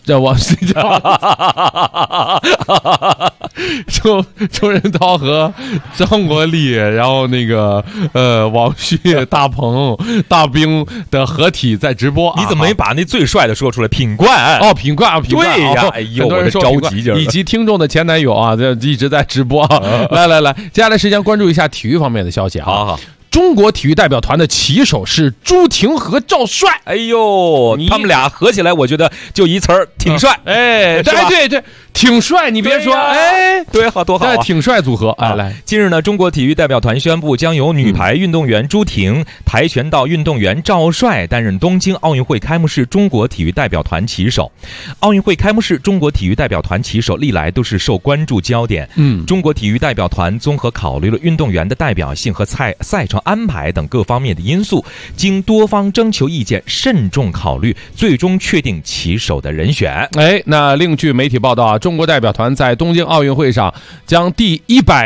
钟镇涛和张国立，然后那个王迅、大鹏、大兵的合体在直播。 你怎么没把那最帅的说出来？品冠哦，品冠。 对呀，哎呦，我的着急劲儿， 以及听众的前男友啊，这一直在直播。来，接下来时间关注一下体育方面的消息啊。 好， 中国体育代表团的旗手是朱婷和赵帅。 哎呦，他们俩合起来，我觉得就一词儿，挺帅。 哎，对， 挺帅，你别说，哎， 对，好多好啊， 挺帅组合。哎，来， 近日呢，中国体育代表团宣布将由女排运动员朱婷、跆拳道运动员赵帅担任东京奥运会开幕式中国体育代表团旗手。奥运会开幕式中国体育代表团旗手历来都是受关注焦点。中国体育代表团综合考虑了运动员的代表性和赛程安排等各方面的因素，经多方征求意见，慎重考虑，最终确定旗手的人选。 哎，那另据媒体报道啊，中国代表团在东京奥运会上将第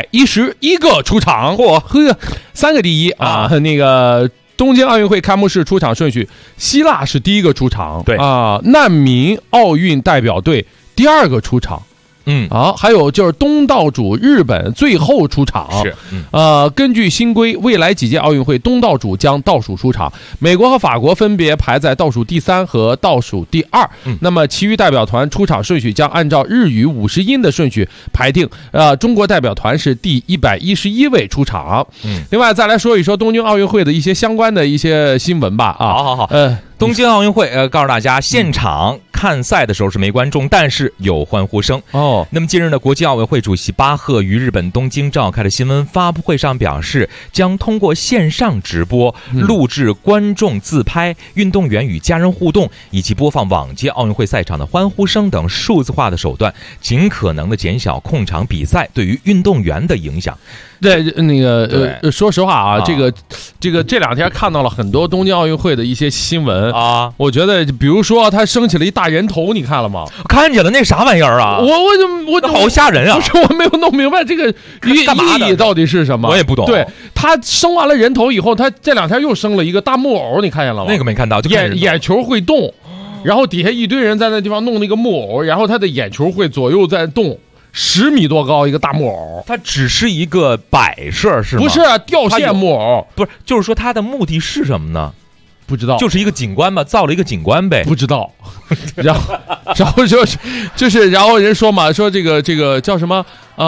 111个出场，3个第一啊！那个东京奥运会开幕式出场顺序，希腊是第一个出场， 对啊，难民奥运代表队第2个出场。还有就是东道主日本最后出场， 是， 根据新规，未来几届奥运会东道主将倒数出场，美国和法国分别排在倒数第3和倒数第2。那么其余代表团出场顺序将按照日语50音的顺序排定。中国代表团是第111位出场。另外再来说一说东京奥运会的一些相关的一些新闻吧。 好，东京奥运会，告诉大家，现场看赛的时候是没观众，但是有欢呼声。那么近日呢，国际奥委会主席巴赫于日本东京召开的新闻发布会上表示，将通过线上直播、录制观众自拍、运动员与家人互动，以及播放往届奥运会赛场的欢呼声等数字化的手段，尽可能的减小控场比赛对于运动员的影响。 对，那个说实话啊，这两天看到了很多东京奥运会的一些新闻啊， 我觉得比如说他升起了一大人头，你看了吗？ 看见了，那啥玩意儿啊？ 我好吓人啊！ 不是，我没有弄明白这个意义到底是什么， 我也不懂。 对，他升完了人头以后，他这两天又升了一个大木偶，你看见了吗？ 那个没看到，就眼球会动，然后底下一堆人在那地方弄那个木偶，然后他的眼球会左右在动。10米多高一个大木偶， 它只是一个摆设是吗？ 不是吊线木偶， 不是，就是说它的目的是什么呢？ 不知道， 就是一个景观吧，造了一个景观呗。 不知道，然后就是然后人说嘛，说这个叫什么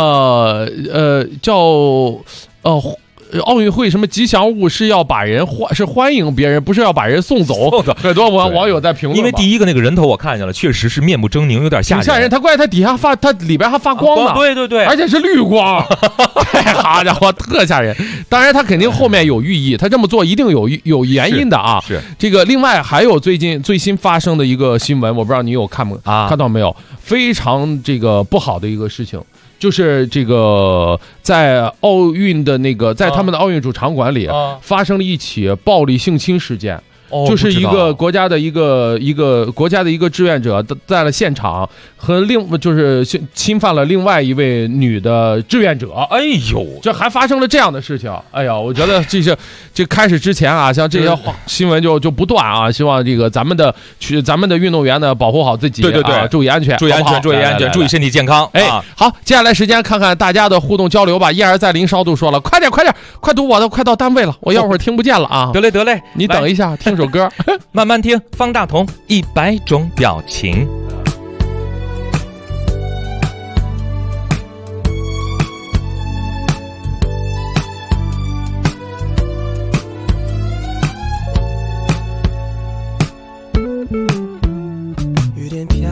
奥运会什么吉祥物是要把人欢迎别人，不是要把人送走。很多网友在评论， 因为第一个那个人头我看见了，确实是面目狰狞，有点吓人。 他怪他底下他里边还发光呢， 对， 而且是绿光，好家伙，特吓人。当然他肯定后面有寓意，他这么做一定有原因的啊。 是这个，另外还有最新发生的一个新闻，我不知道你有看到没有？非常这个不好的一个事情。就是这个在奥运的在他们的奥运主场馆里发生了一起暴力性侵事件。就是一个国家的一个志愿者在了现场和就是侵犯了另外一位女的志愿者。 哎呦， 这还发生了这样的事情。哎呀，我觉得这开始之前啊，像这些新闻就不断啊，希望这个咱们的运动员呢保护好自己， 对， 注意安全， 注意身体健康。 好，接下来时间看看大家的互动交流吧。一而再林烧度说了，快点，快读我的，快到单位了，我要会儿听不见了啊。 得嘞， 你等一下，听首歌， 慢慢听。方大同100种表情。 雨点飘，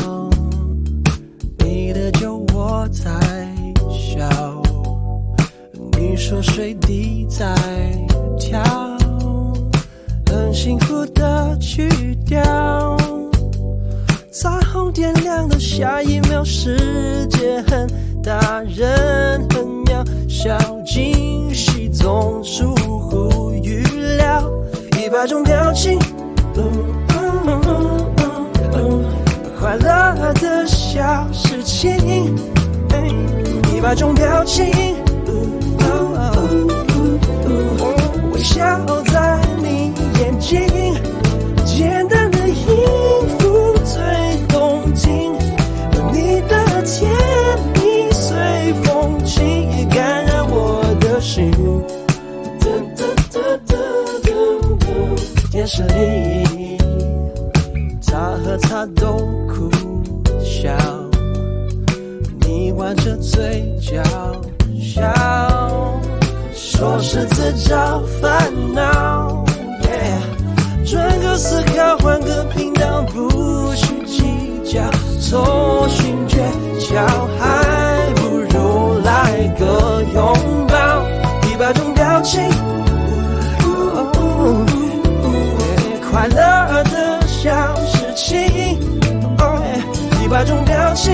你的酒窝在笑，你说水滴在跳，很幸福的曲调，彩虹点亮的下一秒，世界很大，人很渺小，惊喜总出乎预料，100种表情，快乐的小事情，100种表情，微笑在你眼睛，简单的音符最动听，你的甜蜜随风起，感染我的心。电视里，他和他都哭笑，你挽着嘴角笑，说是自找烦恼。转个思考，换个频道，不去计叫做寻诀窍，还不如来个拥抱，100种表情，快乐的小事情，100种表情，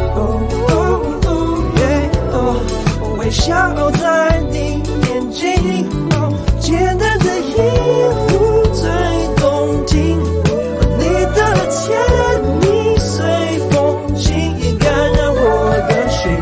微笑在你眼睛，简单的衣服最动听，你的甜蜜随风轻易感染我的心。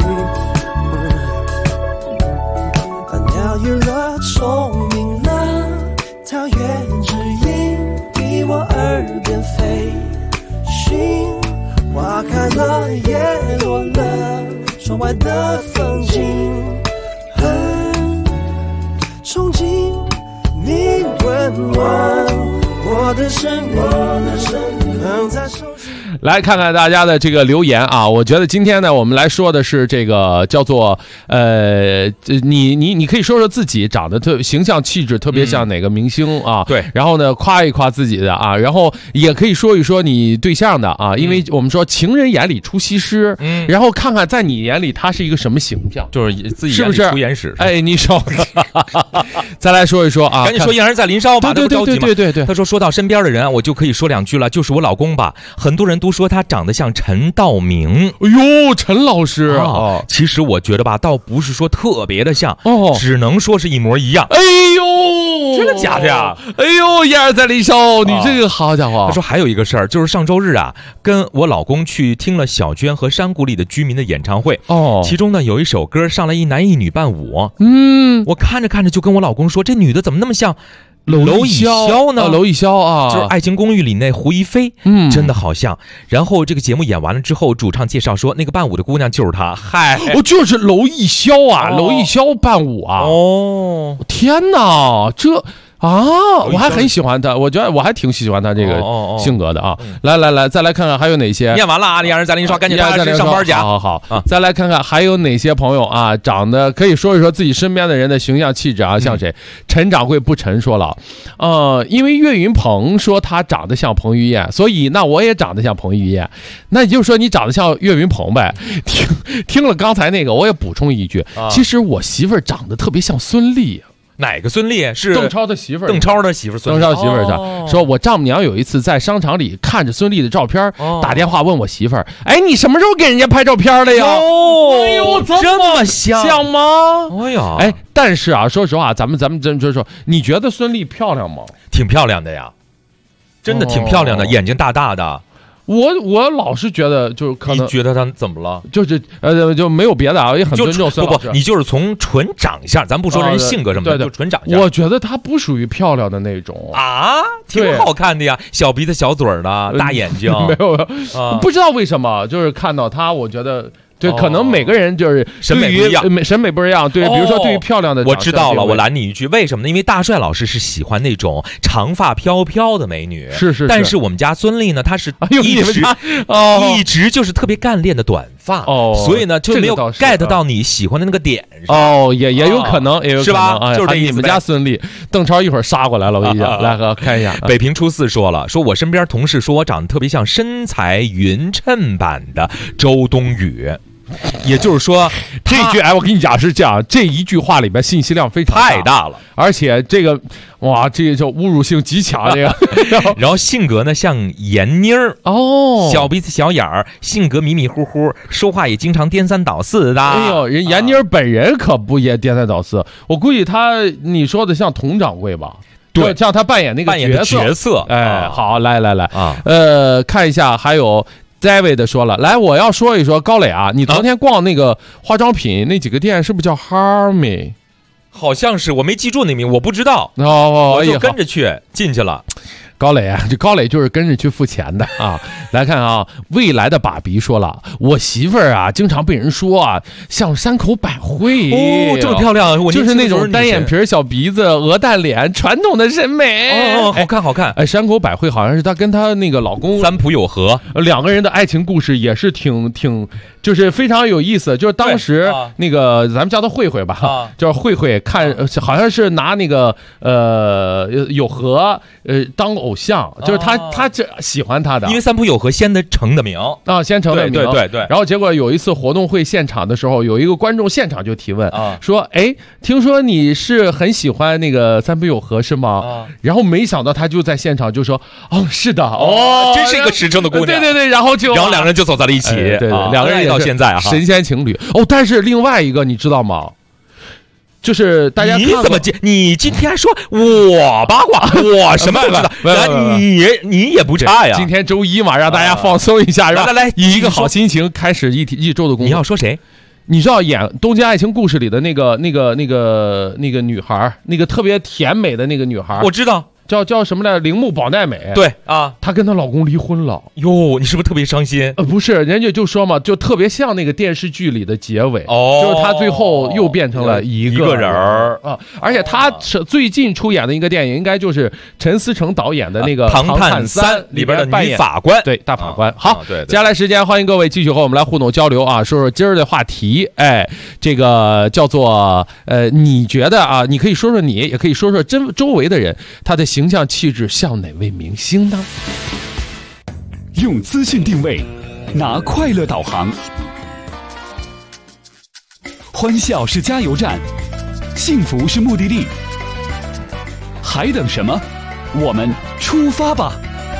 鸟语了，聪明了，桃源之音比我耳边飞行，花开了，叶落了，窗外的风景很憧憬，你温暖我的生命，捧在手心。 来看看大家的这个留言啊，我觉得今天呢，我们来说的是这个叫做你可以说说自己长得形象气质特别像哪个明星啊？ 对， 然后呢夸一夸自己的啊，然后也可以说一说你对象的啊，因为我们说情人眼里出西施，然后看看在你眼里他是一个什么形象， 就是自己眼里出眼屎。 哎，你说，再来说一说啊， 赶紧说燕儿在林梢吧， 对， 他说到身边的人，我就可以说两句了，就是我老公吧，很多人都说他长得像陈道明。 哎呦，陈老师啊，其实我觉得吧，倒不是说特别的像，只能说是一模一样。 哎呦， 真的假的呀？ 哎呦，燕儿在林梢，你这个好家伙！ 他说还有一个事儿，就是上周日啊，跟我老公去听了小娟和山谷里的居民的演唱会。其中呢有一首歌上来一男一女伴舞。我看着看着就跟我老公说，这女的怎么那么像娄艺潇呢？ 娄艺潇啊， 就是《爱情公寓》里那胡一菲，真的好像。然后这个节目演完了之后，主唱介绍说，那个伴舞的姑娘就是她。嗨， 就是娄艺潇啊，娄艺潇伴舞啊。天哪，这。我还很喜欢他，我觉得我还挺喜欢他这个性格的啊。来，再来看看还有哪些。 念完了啊，燕儿在林梢，赶紧踏实上班去。 好，再来看看还有哪些朋友啊，长得可以说一说自己身边的人的形象气质啊，像谁？陈掌柜不陈说了，因为岳云鹏说他长得像彭于晏，所以那我也长得像彭于晏，那也就是说你长得像岳云鹏呗。听了刚才那个，我也补充一句，其实我媳妇儿长得特别像孙俪。 哪个孙俪？是邓超的媳妇儿。 邓超的媳妇儿孙俪。 邓超媳妇儿说，我丈母娘有一次在商场里看着孙俪的照片，打电话问我媳妇儿：“哎，你什么时候给人家拍照片了呀？”哎呦， 这么像吗？ 哎呀， 哎，但是啊，说实话，咱们真说，你觉得孙俪漂亮吗？ 挺漂亮的呀，真的挺漂亮的，眼睛大大的。 我老是觉得，就是可能你觉得他怎么了？ 就是就没有别的啊，也很尊重孙老师。 你就是从纯长相，咱不说人性格什么的，就纯长相。 我觉得他不属于漂亮的那种啊，挺好看的呀，小鼻子小嘴的，大眼睛。 没有，不知道为什么，就是看到他，我觉得。对，可能每个人就是审美不一样， 审美不一样。对，比如说对于漂亮的， 我知道了，我拦你一句，为什么呢？因为大帅老师是喜欢那种长发飘飘的美女， 是。 但是我们家孙俪呢，她是一直就是特别干练的短发，所以呢就没有 get 到你喜欢的那个点上。也有可能，也有是吧？就是你们家孙俪，邓超一会儿杀过来了，我跟你讲，来看一下。 北平初四说了，说我身边同事说我长得特别像身材匀称版的周冬雨。也就是说， 这句我跟你讲是这样，这一句话里面信息量非常太大了， 而且这个这个就侮辱性极强。这个， 然后性格呢像闫妮儿小鼻子小眼儿，性格迷迷糊糊，说话也经常颠三倒四的。 哎呦，人闫妮儿本人可不也颠三倒四，我估计你说的像佟掌柜吧？对，像他扮演那个角色。 哎，好，来啊，看一下还有。David 说了，来，我要说一说高磊啊，你昨天逛那个化妆品那几个店是不是叫 Harmy？ 好像是，我没记住那名，我不知道。我就跟着进去了。 高磊啊，这高磊就是跟着去付钱的啊。来看啊，未来的爸比说了，我媳妇儿啊，经常被人说啊，像山口百惠这么漂亮， 就是那种单眼皮、小鼻子、鹅蛋脸，传统的审美。 好看。 哎，山口百惠好像是她跟她那个老公三浦友和两个人的爱情故事也是挺，就是非常有意思。就是当时那个咱们叫她慧慧吧，就是慧慧看，好像是拿那个友和当偶偶像，就是他这喜欢他的， 因为三浦友和先成的名啊，先成的名， 对。 然后结果有一次活动会现场的时候，有一个观众现场就提问说：“哎，听说你是很喜欢那个三浦友和是吗？”然后没想到他就在现场就说：“哦，是的， 真是一个实诚的姑娘。” 对，然后两个人就走在了一起， 对，两个人到现在神仙情侣哦。但是另外一个你知道吗？就是大家你怎么你今天还说我八卦，我什么不知道？你也不差呀。 今天周一嘛，让大家放松一下， 来以一个好心情开始一周的工作。 你要说谁？ 你知道演《东京爱情故事》里的那个女孩，那个特别甜美的那个女孩， 我知道。 叫什么来？铃木保奈美。 对啊， 她跟她老公离婚了。 哟，你是不是特别伤心？ 不是，人家就说嘛，就特别像那个电视剧里的结尾。就是她最后又变成了一个人啊！而且她最近出演的一个电影，应该就是陈思诚导演的那个《唐探3》里边的女法官，对，大法官。好，接下来时间欢迎各位继续和我们来互动交流啊，说说今儿的话题。哎，这个叫做你觉得啊，你可以说说你，也可以说说周围的人，他的形象气质像哪位明星呢？ 用资讯定位，拿快乐导航，欢笑是加油站，幸福是目的地，还等什么？我们出发吧！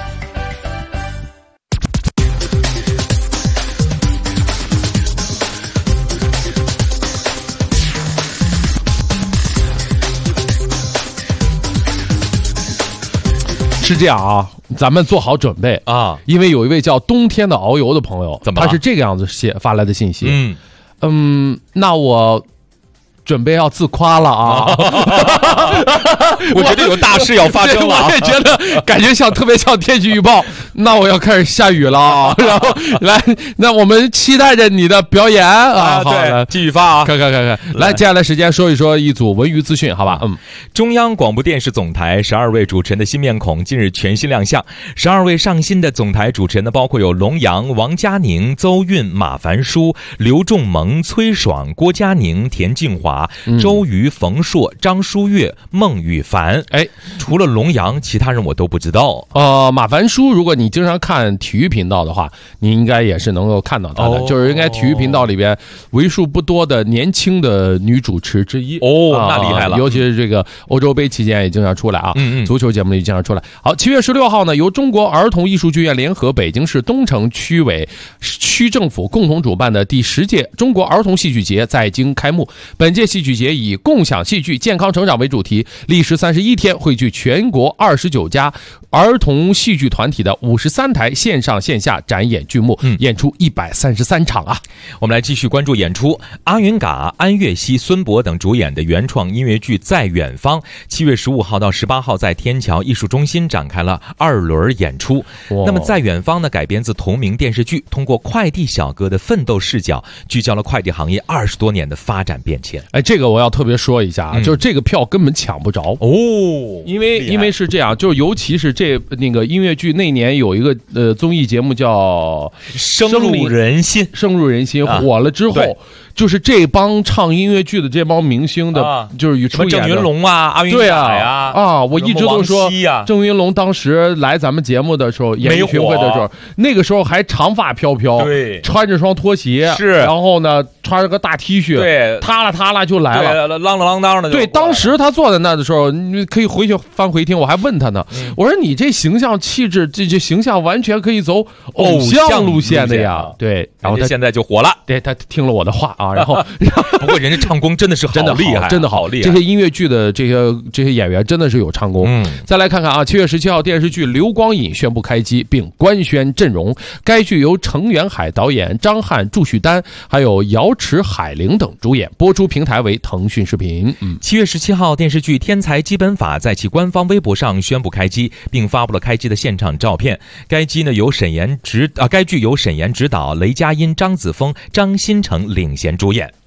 是这样啊，咱们做好准备啊，因为有一位叫冬天的遨游的朋友，他是这个样子发来的信息。那我准备要自夸了啊！ 我觉得有大事要发生了， 我也觉得感觉特别像天气预报。那我要开始下雨了啊！然后来，那我们期待着你的表演啊！好， 对，继续发啊！ 看，来，接下来时间说一说一组文娱资讯，好吧？ 中央广播电视总台12位主持人的新面孔近日全新亮相。12位上新的总台主持人呢，包括有龙阳、王嘉宁、邹韵、马凡舒、刘仲萌、崔爽、郭嘉宁、田静华、周瑜、冯硕、张舒月、孟羽凡。哎，除了龙阳，其他人我都不知道。 马凡舒，如果你经常看体育频道的话，你应该也是能够看到他的，就是应该体育频道里边为数不多的年轻的女主持之一。 那厉害了， 尤其是这个欧洲杯期间也经常出来啊，足球节目里经常出来。好，7月16号呢，由中国儿童艺术剧院联合北京市东城区委区政府共同主办的第10届中国儿童戏剧节在京开幕。本届戏剧节以共享戏剧、健康成长为主题，历时31天，汇聚全国29家儿童戏剧团体的53台线上线下展演剧目，演出133场啊！ 我们来继续关注演出。阿云嘎、安岳西、孙博等主演的原创音乐剧《在远方》7月15号到18号在天桥艺术中心展开了2轮演出。那么《在远方》呢，改编自同名电视剧，通过快递小哥的奋斗视角，聚焦了快递行业20多年的发展变迁。 哎，这个我要特别说一下啊，就是这个票根本抢不着哦， 因为是这样，就是尤其是那个音乐剧那年有一个综艺节目叫深入人心， 火了之后。就是这帮唱音乐剧的这帮明星的，就是出演的郑云龙啊、阿云嘎呀我一直都说郑云龙当时来咱们节目的时候，演艺群会的时候，那个时候还长发飘飘， 对， 穿着双拖鞋， 是， 然后呢穿着个大 T 恤， 对， 塌啦就来了， 啷当的。 对，当时他坐在那的时候，你可以回去翻回听，我还问他呢，我说你这形象气质，这形象完全可以走偶像路线的呀，对，然后他现在就火了， 对，他听了我的话啊。然后不过人家唱功真的是好厉害， 真的好厉害。这些音乐剧的这些演员真的是有唱功。再来看看啊，7月17号电视剧《流光隐》宣布开机并官宣阵容。该剧由程元海导演，张翰、祝绪丹还有瑶池海玲等主演，播出平台为腾讯视频。 7月17号电视剧《天才基本法》在其官方微博上宣布开机，并发布了开机的现场照片。该剧由沈岩执导，雷佳音、张子枫、张新成领衔主演。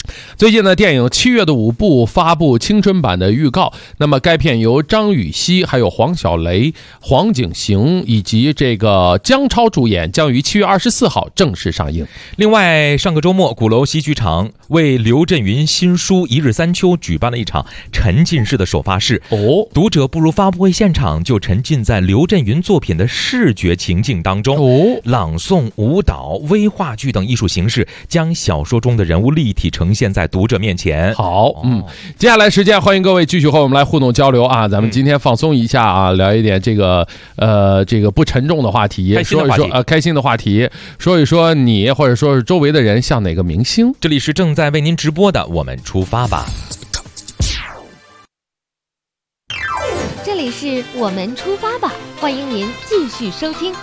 最近呢，电影《7月的舞步》发布青春版的预告。那么，该片由张雨绮、还有黄小雷、黄景行以及这个姜超主演，将于7月24号正式上映。 另外，上个周末，鼓楼戏剧场为刘震云新书《一日三秋》举办了一场沉浸式的首发式。读者不如发布会现场，就沉浸在刘震云作品的视觉情境当中。朗诵、舞蹈、微话剧等艺术形式，将小说中的人物立体呈现在读者面前。 好，接下来时间欢迎各位继续和我们来互动交流啊！咱们今天放松一下啊，聊一点这个不沉重的话题，说一说开心的话题，说一说你或者说是周围的人像哪个明星。 这里是正在为您直播的，我们出发吧。 这里是我们出发吧，欢迎您继续收听。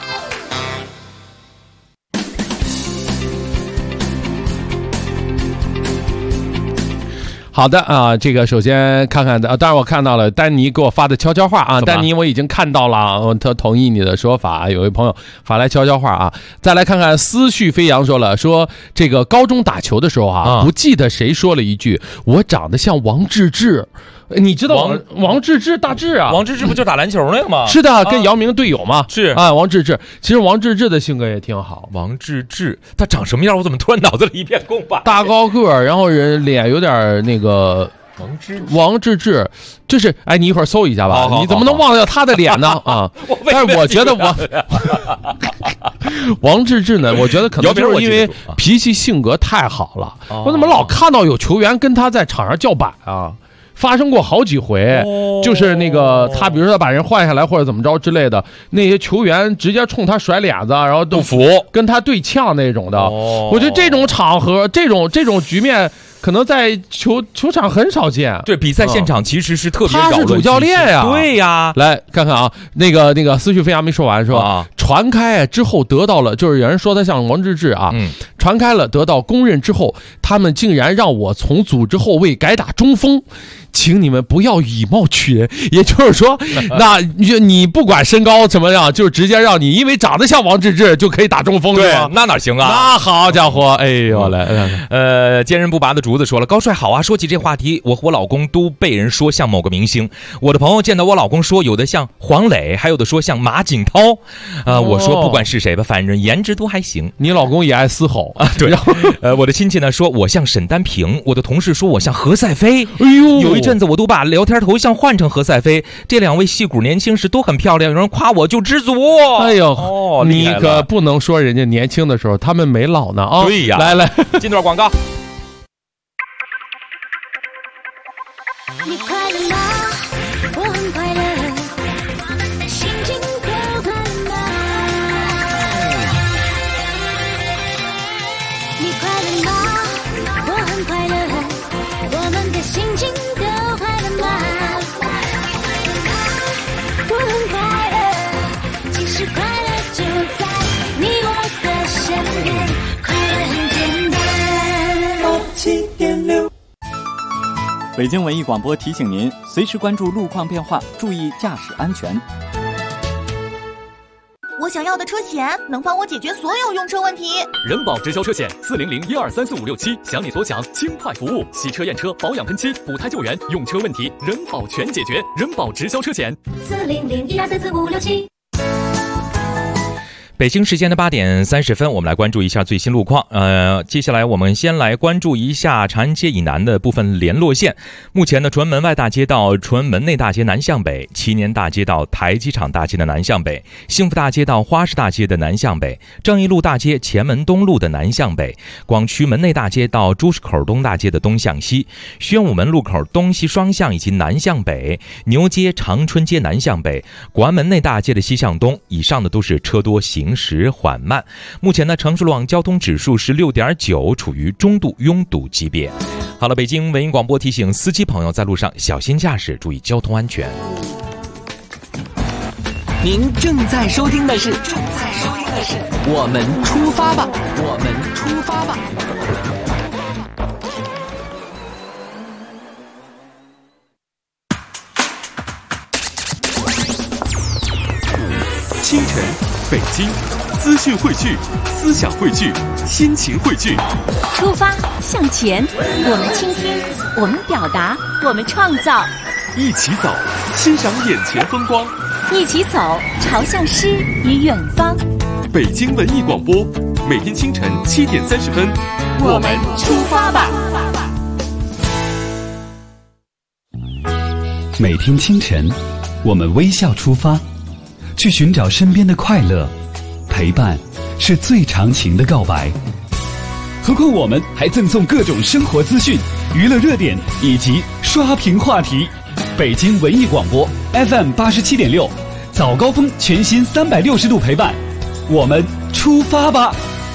好的啊，这个首先看看的，当然我看到了丹尼给我发的悄悄话啊，丹尼我已经看到了，他同意你的说法。有位朋友发来悄悄话啊，再来看看思绪飞扬说了，说这个高中打球的时候啊，不记得谁说了一句，我长得像王治郅。你知道王治郅大治啊？ 王治郅不就打篮球那个吗？ 是的，跟姚明队友嘛。 是啊，王治郅。其实王治郅的性格也挺好。 王治郅他长什么样？我怎么突然脑子里一片空白？ 大高个儿，然后人脸有点那个。王治郅就是哎，你一会儿搜一下吧。你怎么能忘掉他的脸呢？啊！但是我觉得王治郅呢，我觉得可能就是因为脾气性格太好了。我怎么老看到有球员跟他在场上叫板啊？发生过好几回，就是那个他，比如说他把人换下来或者怎么着之类的，那些球员直接冲他甩脸子，然后都跟他对呛那种的。我觉得这种场合，这种局面。可能在球场很少见。 对，比赛现场其实是特别扰乱。 他是主教练呀。 对呀。 来看看啊，那个思绪飞扬没说完是吧？传开之后得到了，就是有人说他像王治郅啊，传开了得到公认之后，他们竟然让我从组织后卫改打中锋。请你们不要以貌取人，也就是说，那你不管身高怎么样，就直接让你因为长得像王治郅就可以打中锋， 对吗？那哪行啊？ 那好家伙，哎呦来， 坚韧不拔的竹子说了，高帅好啊！说起这话题，我和我老公都被人说像某个明星。我的朋友见到我老公说，有的像黄磊，还有的说像马景涛。我说不管是谁吧，反正颜值都还行。 你老公也爱嘶吼啊？ 对。我的亲戚呢说我像沈丹萍，我的同事说我像何赛飞。 哎呦， 有一阵子我都把聊天头像换成何赛飞。这两位戏骨年轻时都很漂亮，有人夸我就知足。 哎呦，你可不能说人家年轻的时候他们没老呢啊！ 对呀， 来进段广告。 你快乐吗？我很快乐，心情都快乐吗？你快乐吗？我很快乐，我们的心情都快乐吗？我很快乐，其实快乐就在你我的身边，快乐很简单。 87.6北京文艺广播提醒您，随时关注路况变化，注意驾驶安全。 我想要的车险能帮我解决所有用车问题。 人保直销车险400123456想你所想，轻快服务，洗车验车、保养喷漆、补胎救援，用车问题人保全解决。人保直销车险 400123456。 北京时间的8点30分，我们来关注一下最新路况。接下来我们先来关注一下长安街以南的部分联络线。目前呢，崇文门外大街到崇文门内大街南向北，祈年大街到台机场大街的南向北，幸福大街到花市大街的南向北，正义路大街前门东路的南向北，广渠门内大街到朱市口东大街的东向西，宣武门路口东西双向以及南向北，牛街长春街南向北，广安门内大街的西向东。以上的都是车多行驶缓慢。目前呢，城市路网交通指数是6.9，处于中度拥堵级别。好了，北京文艺广播提醒司机朋友在路上小心驾驶，注意交通安全。 您正在收听的是我们出发吧，我们出发吧。 清晨，北京资讯汇聚，思想汇聚，心情汇聚。 出发向前，我们倾听，我们表达，我们创造。 一起走，欣赏眼前风光。 一起走，朝向诗与远方。 北京文艺广播，每天清晨7点30分， 我们出发吧。 每天清晨，我们微笑出发，去寻找身边的快乐。陪伴是最长情的告白。何况我们还赠送各种生活资讯、娱乐热点以及刷屏话题。北京文艺广播 FM 87.6，早高峰全新360度陪伴，我们出发吧。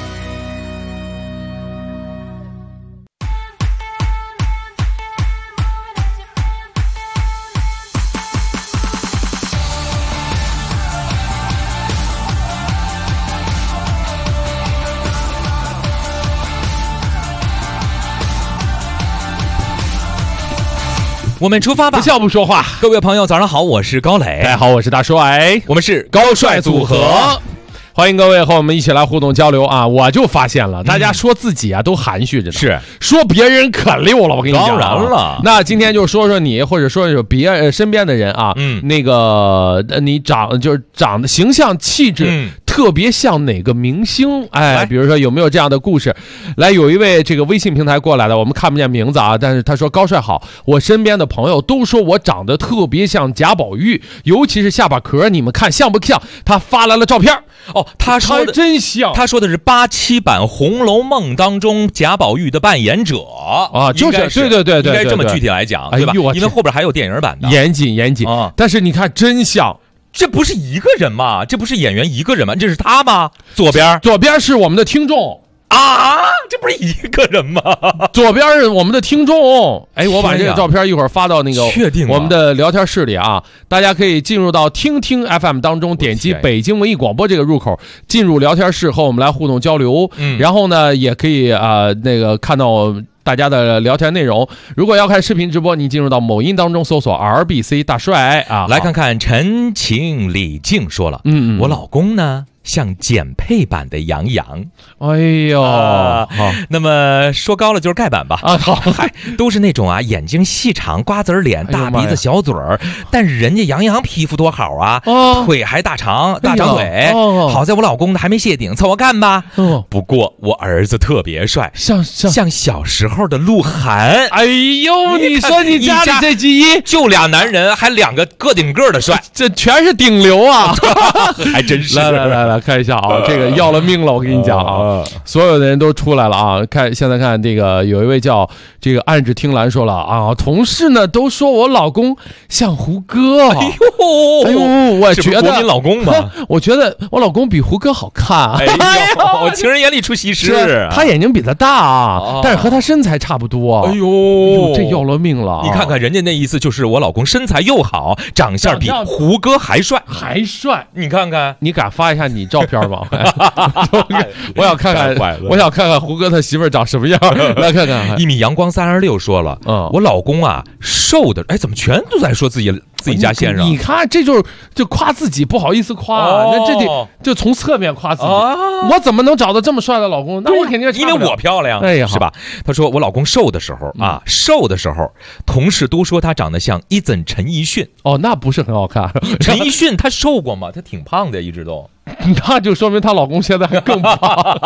我们出发吧， 不笑不说话。 各位朋友早上好，我是高磊。 大家好，我是大帅， 我们是高帅组合。欢迎各位和我们一起来互动交流啊！我就发现了，大家说自己啊都含蓄着呢， 是说别人可溜了。我跟你讲， 当然了。 那今天就说说你，或者说别身边的人啊，那个你长得形象气质特别像哪个明星？哎，比如说有没有这样的故事？来，有一位这个微信平台过来的，我们看不见名字啊，但是他说高帅好，我身边的朋友都说我长得特别像贾宝玉，尤其是下巴壳，你们看像不像？他发来了照片。 哦，他说的真像， 他说的是87版《红楼梦》当中贾宝玉的扮演者啊，就是对， 应该这么具体来讲，对吧？因为后边还有电影版的， 严谨啊。但是你看，真像， 这不是一个人吗？这不是演员一个人吗？这是他吗？左边是我们的听众。 啊，这不是一个人吗？ 左边是我们的听众。哎，我把这个照片一会儿发到那个我们的聊天室里啊，大家可以进入到听听 FM 当中，点击北京文艺广播这个入口，进入聊天室和我们来互动交流。然后呢，也可以那个看到大家的聊天内容。如果要看视频直播，你进入到某音当中搜索 RBC 大帅啊。 来看看陈情李静说了，我老公呢像减配版的杨洋。 哎呦， 那么说高了就是盖版吧啊，好，都是那种啊眼睛细长、瓜子脸、大鼻子、小嘴儿，但是人家杨洋皮肤多好啊，腿还大长腿，好在我老公呢还没谢顶，凑合干吧。不过我儿子特别帅，像小时候的鹿晗。 哎呦，你说你家里这基因就俩男人，还两个个顶个的帅， 这全是顶流啊， 还真是。 来看一下啊，这个要了命了，我跟你讲啊，所有的人都出来了啊！现在看这个，有一位叫这个暗指听兰说了啊，同事呢都说我老公像胡歌。哎呦，我觉得国民老公嘛， 我觉得我老公比胡歌好看。 哎呦，情人眼里出西施， 他眼睛比他大啊，但是和他身材差不多。 哎呦， 这要了命了！ 你看看人家那意思就是我老公身材又好，长相比胡歌还帅。 你看看，你敢发一下你照片吗？我想看看胡歌他媳妇儿长什么样。来看看 1米阳光326说了，我老公啊瘦的，哎，怎么全都在说自己家先生？ 你看，这就夸自己，不好意思夸，那这得就从侧面夸自己。我怎么能找到这么帅的老公？那我肯定因为我漂亮，哎呀，是吧？他说我老公瘦的时候啊，同事都说他长得像Ethan陈奕迅。 哦，那不是很好看。 陈奕迅他瘦过吗？他挺胖的，一直都。 那就说明她老公现在还更胖。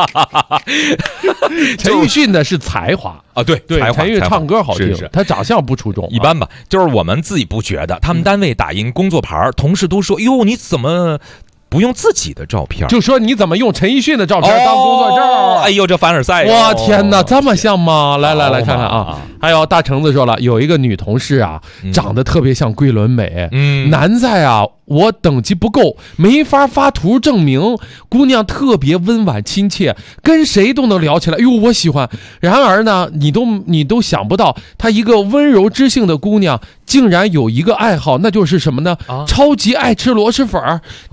陈奕迅的是才华啊，对， 陈奕迅唱歌好听，他长相不出众， 一般吧。就是我们自己不觉得，他们单位打印工作牌，同事都说：“哟，你怎么不用自己的照片？” 就说你怎么用陈奕迅的照片当工作证？ 哎呦，这凡尔赛！ 哇，天哪，这么像吗？来看看啊！还有大橙子说了，有一个女同事啊，长得特别像桂纶镁，难在啊。我等级不够，没法发图证明。姑娘特别温婉亲切，跟谁都能聊起来。哟，我喜欢。然而呢，你都想不到，她一个温柔知性的姑娘，竟然有一个爱好，那就是什么呢？超级爱吃螺蛳粉儿。你帮我给她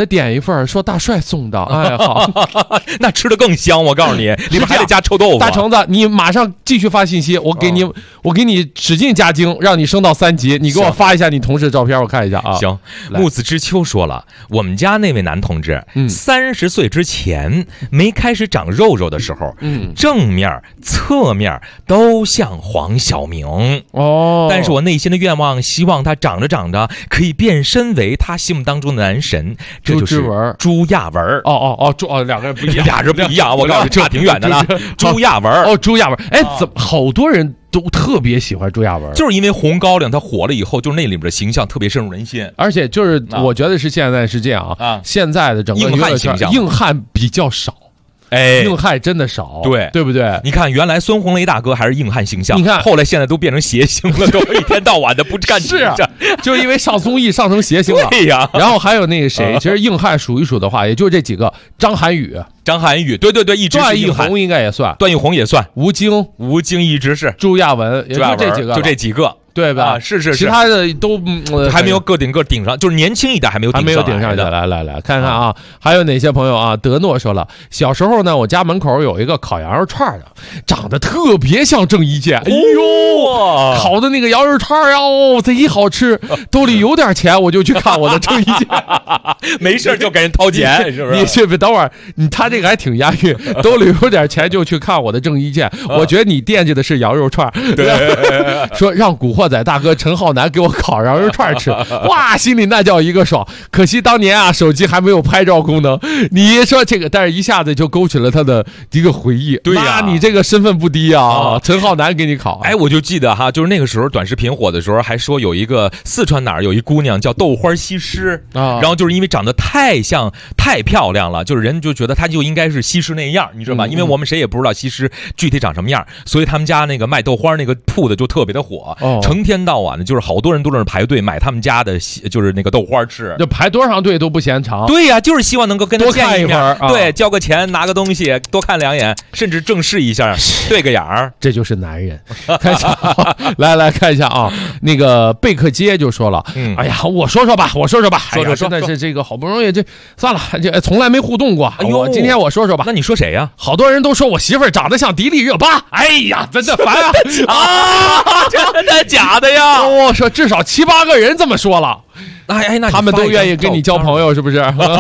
他点一份，说大帅送的。哎，好， 那吃的更香。我告诉你，里面还得加臭豆腐。 大橙子，你马上继续发信息，我给你使劲加精，让你升到3级。你给我发一下你同事的照片，我看一下啊。 行，木子知秋说了，我们家那位男同志，30岁之前没开始长肉肉的时候，正面、侧面都像黄晓明哦。 但是我内心的愿望，希望他长着长着可以变身为他心目当中的男神，这就是朱亚文。 两个人不一样， 俩人不一样，我告诉你，差挺远的呢。朱亚文朱亚文，哎，怎么好多人都特别喜欢朱亚文？ 就是因为红高粱他火了以后，就是那里面的形象特别深入人心， 而且就是我觉得是现在是这样啊，现在的整个硬汉形象， 硬汉比较少。硬汉真的少，对不对？ 你看，原来孙红雷大哥还是硬汉形象， 你看后来现在都变成邪星了，都一天到晚的不干是啊，就是因为上综艺上成邪星了。 对呀， 然后还有那个谁，其实硬汉数一数的话，也就这几个：张涵予， 对，一直是硬汉。 段奕宏应该也算， 段奕宏也算， 吴京一直是， 朱亚文，也就这几个， 就这几个。 对吧？ 是， 其他的都还没有个顶上，就是年轻一代还没有顶上的。来看看啊，还有哪些朋友啊？德诺说了，小时候呢，我家门口有一个烤羊肉串的，长得特别像郑伊健。哎呦，烤的那个羊肉串呀，贼好吃。兜里有点钱，我就去看我的郑伊健。 没事就给人掏钱，是不是？ 你去等会儿，他这个还挺押韵。兜里有点钱就去看我的郑伊健。我觉得你惦记的是羊肉串。 对， 说让古惑仔大哥陈浩南给我烤羊肉串吃，哇，心里那叫一个爽。可惜当年啊，手机还没有拍照功能。你说这个，但是一下子就勾起了他的一个回忆。 对呀， 你这个身份不低啊，陈浩南给你烤。 哎，我就记得哈，就是那个时候短视频火的时候，还说有一个四川哪儿有一姑娘叫豆花西施啊，然后就是因为长得太漂亮了，就是人就觉得她就应该是西施那样，你知道吧？因为我们谁也不知道西施具体长什么样，所以他们家那个卖豆花那个铺的就特别的火。成天到晚的，就是好多人都在那排队买他们家的，就是那个豆花吃， 就排多少队都不嫌长。 对呀，就是希望能够跟他多看一会儿， 对，交个钱，拿个东西，多看2眼，甚至正视一下，对个眼儿， 这就是男人。看一下，来看一下啊，那个贝克街就说了，哎呀，我说说吧，真的是这个好不容易，这算了，这从来没互动过。哎呦，今天我说说吧。 那你说谁呀？ 好多人都说我媳妇儿长得像迪丽热巴。哎呀，真的烦啊！ 真的假的呀？ 我说至少7、8个人这么说了。 哎，那他们都愿意跟你交朋友，是不是？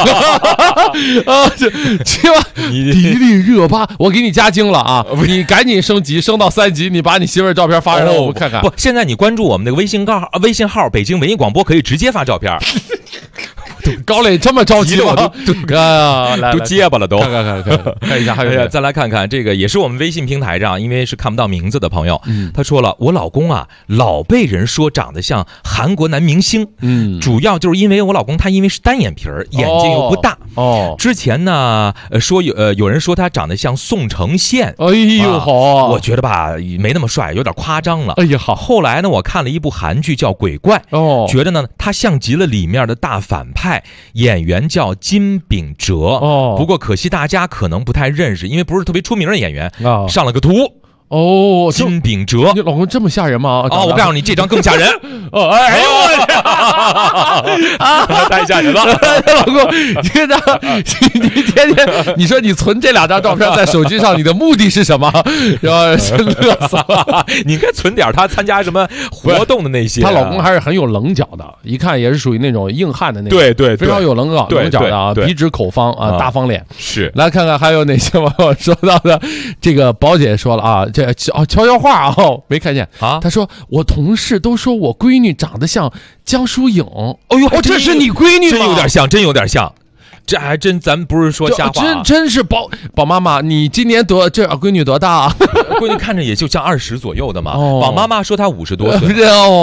迪丽热巴，我给你加精了啊！你赶紧升级，升到3级，你把你媳妇儿照片发让我们看看。 不，现在你关注我们那个微信号北京文艺广播，可以直接发照片。 高磊这么着急吗？ 都结巴了都。 看一下，还有再来看看这个，也是我们微信平台上，因为是看不到名字的朋友，他说了，我老公啊老被人说长得像韩国男明星，主要就是因为我老公他因为是单眼皮儿，眼睛又不大。之前呢说有人说他长得像宋承宪。 哎呦好， 我觉得吧没那么帅，有点夸张了。 哎呀好。 后来呢我看了一部韩剧叫《鬼怪》，觉得呢他像极了里面的大反派，演员叫金秉哲。不过可惜大家可能不太认识，因为不是特别出名的演员，上了个图。金秉哲， 你老公这么吓人吗？ 我告诉你，这张更吓人。哎呦我去！太吓人了， 老公，你天天你说你存这2张照片在手机上，你的目的是什么？然后是乐死了。 你应该存点他参加什么活动的那些。 她老公还是很有棱角的，一看也是属于那种硬汉的那种。 对， 非常有棱角的啊，笔直口方啊，大方脸。 是， 来看看还有哪些网友说到的。这个宝姐说了啊，这悄悄话啊，没看见啊。她说我同事都说我闺女长得像江疏影。 哎呦， 这是你闺女吗？ 真有点像。这还真，咱不是说瞎话， 真是宝妈妈，你今年这闺女多大啊？ 闺女看着也就像20左右的嘛。宝妈妈说她50多岁。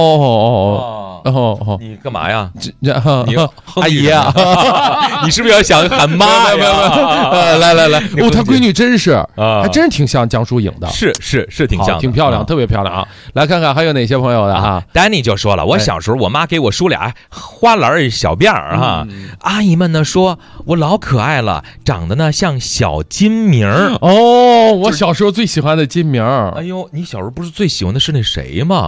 你干嘛呀？ 你阿姨啊， 你是不是要想喊妈呀？ 来，她闺女真是还真是挺像江疏影的。 是挺像的， 挺漂亮，特别漂亮啊！来看看还有哪些朋友的啊 ？Danny 就说了，我小时候我妈给我梳俩花篮小辫儿哈，阿姨们呢说我老可爱了，长得呢像小金明。 我小时候最喜欢的金明。 哎呦，你小时候不是最喜欢的是那谁吗？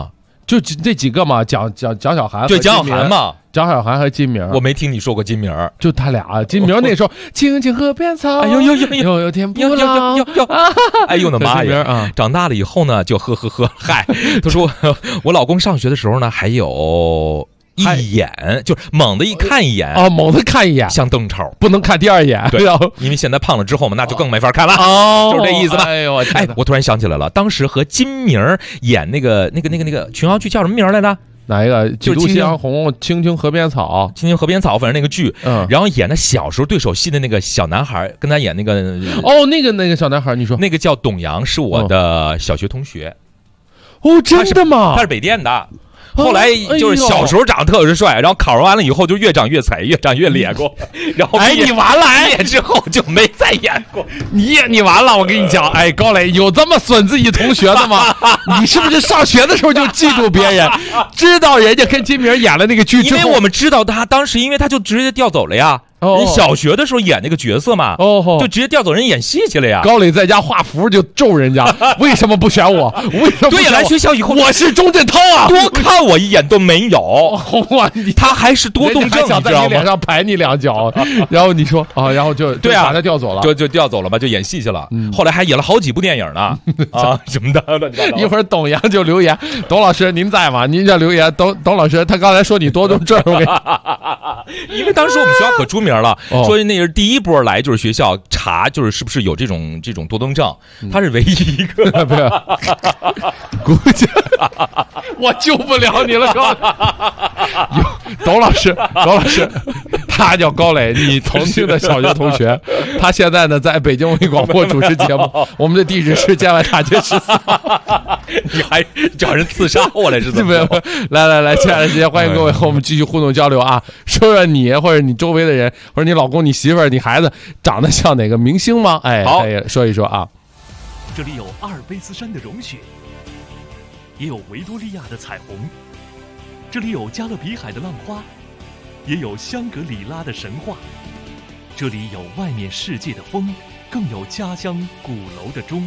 就这几个嘛，蒋小涵， 对，蒋小涵嘛， 蒋小涵和金明， 我没听你说过金明， 就他俩。金明那时候青青河边草， 哎呦天不老， 哎呦我的妈呀！长大了以后呢，就呵，嗨，他说我老公上学的时候呢，还有。一眼就是猛的一看一眼啊，猛的看一眼像邓超， 不能看第二眼。 对，因为现在胖了之后嘛，那就更没法看了。就是这意思吧。 哎呦， 我突然想起来了，当时和金明演那个琼瑶剧叫什么名来着？ 哪一个？几度夕阳红，青青河边草， 青青河边草，反正那个剧。然后演的小时候对手戏的那个小男孩，跟他演那个那个小男孩，你说那个叫董阳，是我的小学同学。 哦，真的吗？ 他是北电的。后来就是小时候长得特别帅，然后考完了以后就越长越彩，越长越咧过。然后你完了， 毕业之后就没再演过。 你完了，我跟你讲，高磊有这么损自己同学的吗？你是不是上学的时候就记住别人，知道人家跟金明演了那个剧之后？ 因为我们知道他当时，因为他就直接调走了呀。人小学的时候演那个角色嘛，就直接调走人演戏去了呀。 高磊在家画符就咒人家，为什么不选我？为什么不选我？ 对，来学校以后我是钟镇涛啊， 多看我一眼都没有。他还是多动症， 还想在你脸上拍你2脚，然后你说啊，然后就对啊， 把他调走了， 就调走了吧，就演戏去了。后来还演了好几部电影呢，什么的乱七八糟。 一会儿董阳就留言，董老师您在吗？您这留言，董老师他刚才说你多动症， 因为当时我们学校可出名了，说那是第一波来就是学校查，就是是不是有这种多动症，他是唯一一个。 不是，估计我救不了你了，董老师，他叫高磊，你重庆的小学同学，他现在呢在北京文艺广播主持节目，我们的地址是建外大街14号。 你还找人刺杀我来是怎么？ 来，亲爱的姐姐，欢迎各位和我们继续互动交流啊！说说你或者你周围的人，或者你老公、你媳妇儿、你孩子长得像哪个明星吗？ 好， 说一说啊。 这里有阿尔卑斯山的融雪，也有维多利亚的彩虹；这里有加勒比海的浪花，也有香格里拉的神话；这里有外面世界的风，更有家乡鼓楼的钟。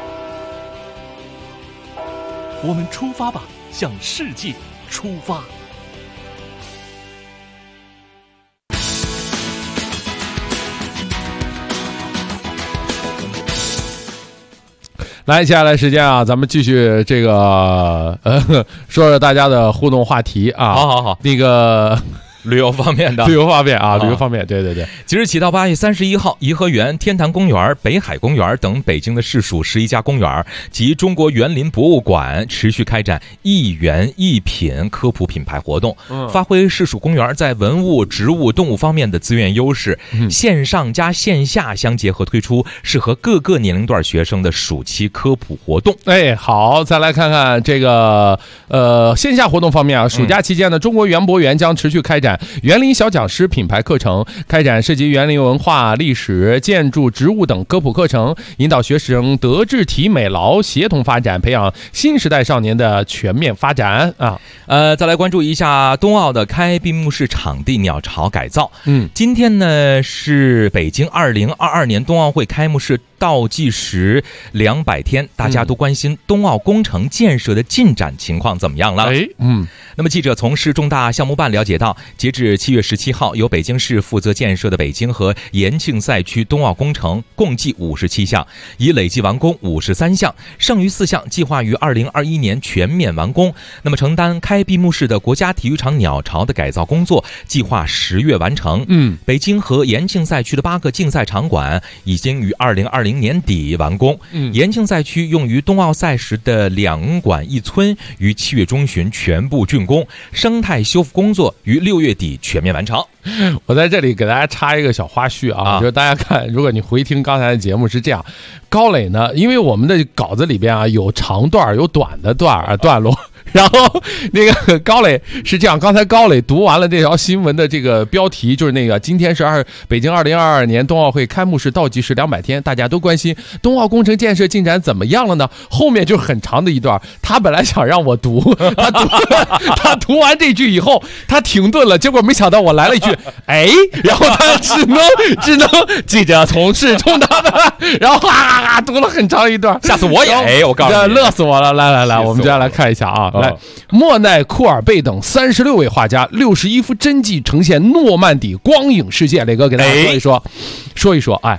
我们出发吧，向世界出发。 来，接下来时间啊，咱们继续这个说说大家的互动话题啊。 好， 那个。 旅游方面，对。 即日起到8月31号，颐和园、天坛公园、北海公园等北京的市属11家公园及中国园林博物馆持续开展一园一品科普品牌活动，发挥市属公园在文物、植物、动物方面的资源优势，线上加线下相结合，推出适合各个年龄段学生的暑期科普活动。 好，再来看看这个线下活动方面啊，暑假期间呢，中国园博园将持续开展园林小讲师品牌课程，开展涉及园林文化、历史、建筑、植物等科普课程，引导学生德智体美劳协同发展，培养新时代少年的全面发展啊。 再来关注一下冬奥的开闭幕式场地鸟巢改造。今天呢是北京2022年冬奥会开幕式倒计时200天，大家都关心冬奥工程建设的进展情况怎么样了？那么记者从市重大项目办了解到，截至7月17号，由北京市负责建设的北京和延庆赛区冬奥工程共计57项，已累计完工53项，剩余4项计划于2021年全面完工。那么承担开闭幕式的国家体育场鸟巢的改造工作计划10月完成。北京和延庆赛区的8个竞赛场馆已经于2020年底完工。延庆赛区用于冬奥赛时的2馆1村于7月中旬全部竣工，生态修复工作于6月底全面完成。 我在这里给大家插一个小花絮啊，就是大家看，如果你回听刚才的节目是这样，高磊呢，因为我们的稿子里边啊有长段有短的段落。然后那个高磊是这样，刚才高磊读完了这条新闻的这个标题，就是那个今天是北京2022年冬奥会开幕式倒计时200天，大家都关心冬奥工程建设进展怎么样了呢？后面就很长的一段，他本来想让我读，他读完这句以后，他停顿了，结果没想到我来了一句然后他只能记者从事重大的，然后读了很长一段， 下次我也我告诉你， 乐死我了。来，我们接下来看一下啊。 来，莫奈、库尔贝等36位画家61幅真迹呈现诺曼底光影世界。磊哥给大家说一说，哎。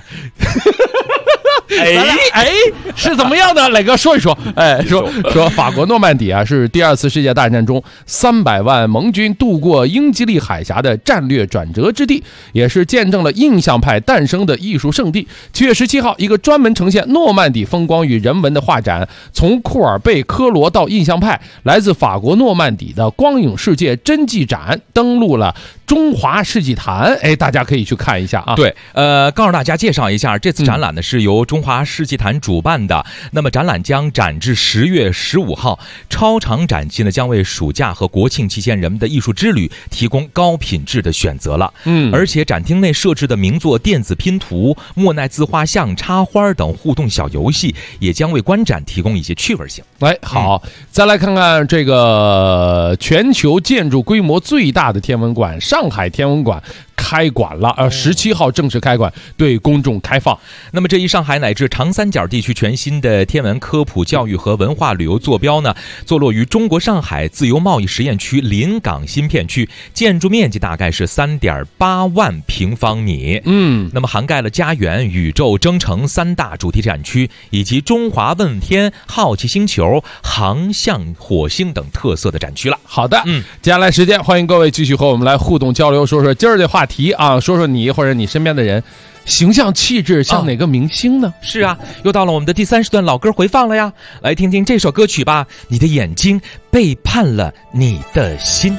是怎么样的？磊哥说一说。说法国诺曼底啊，是第2次世界大战中300万盟军渡过英吉利海峡的战略转折之地，也是见证了印象派诞生的艺术圣地。7月17号，一个专门呈现诺曼底风光与人文的画展，从库尔贝、科罗到印象派，来自法国诺曼底的光影世界真迹展登陆了中华世纪坛。大家可以去看一下啊。 对，告诉大家介绍一下，这次展览呢是由中华世纪坛主办的。那么展览将展至10月15号，超长展期呢将为暑假和国庆期间人们的艺术之旅提供高品质的选择了。而且展厅内设置的名作电子拼图、莫奈自画像、插花等互动小游戏，也将为观展提供一些趣味性。 好，再来看看这个全球建筑规模最大的天文馆——上海天文馆开馆了，17号正式开馆，对公众开放。 那么这一上海乃至长三角地区全新的天文科普教育和文化旅游坐标呢，坐落于中国上海自由贸易实验区临港新片区，建筑面积大概是3.8万平方米。那么涵盖了家园、宇宙、征程3大主题展区，以及中华问天、好奇星球、航向火星等特色的展区了。 好的，接下来时间欢迎各位继续和我们来互动交流，说说今儿的话题啊，说说你或者你身边的人形象气质像哪个明星呢？ 是啊，又到了我们的第3时段老歌回放了呀，来听听这首歌曲吧。你的眼睛背叛了你的心。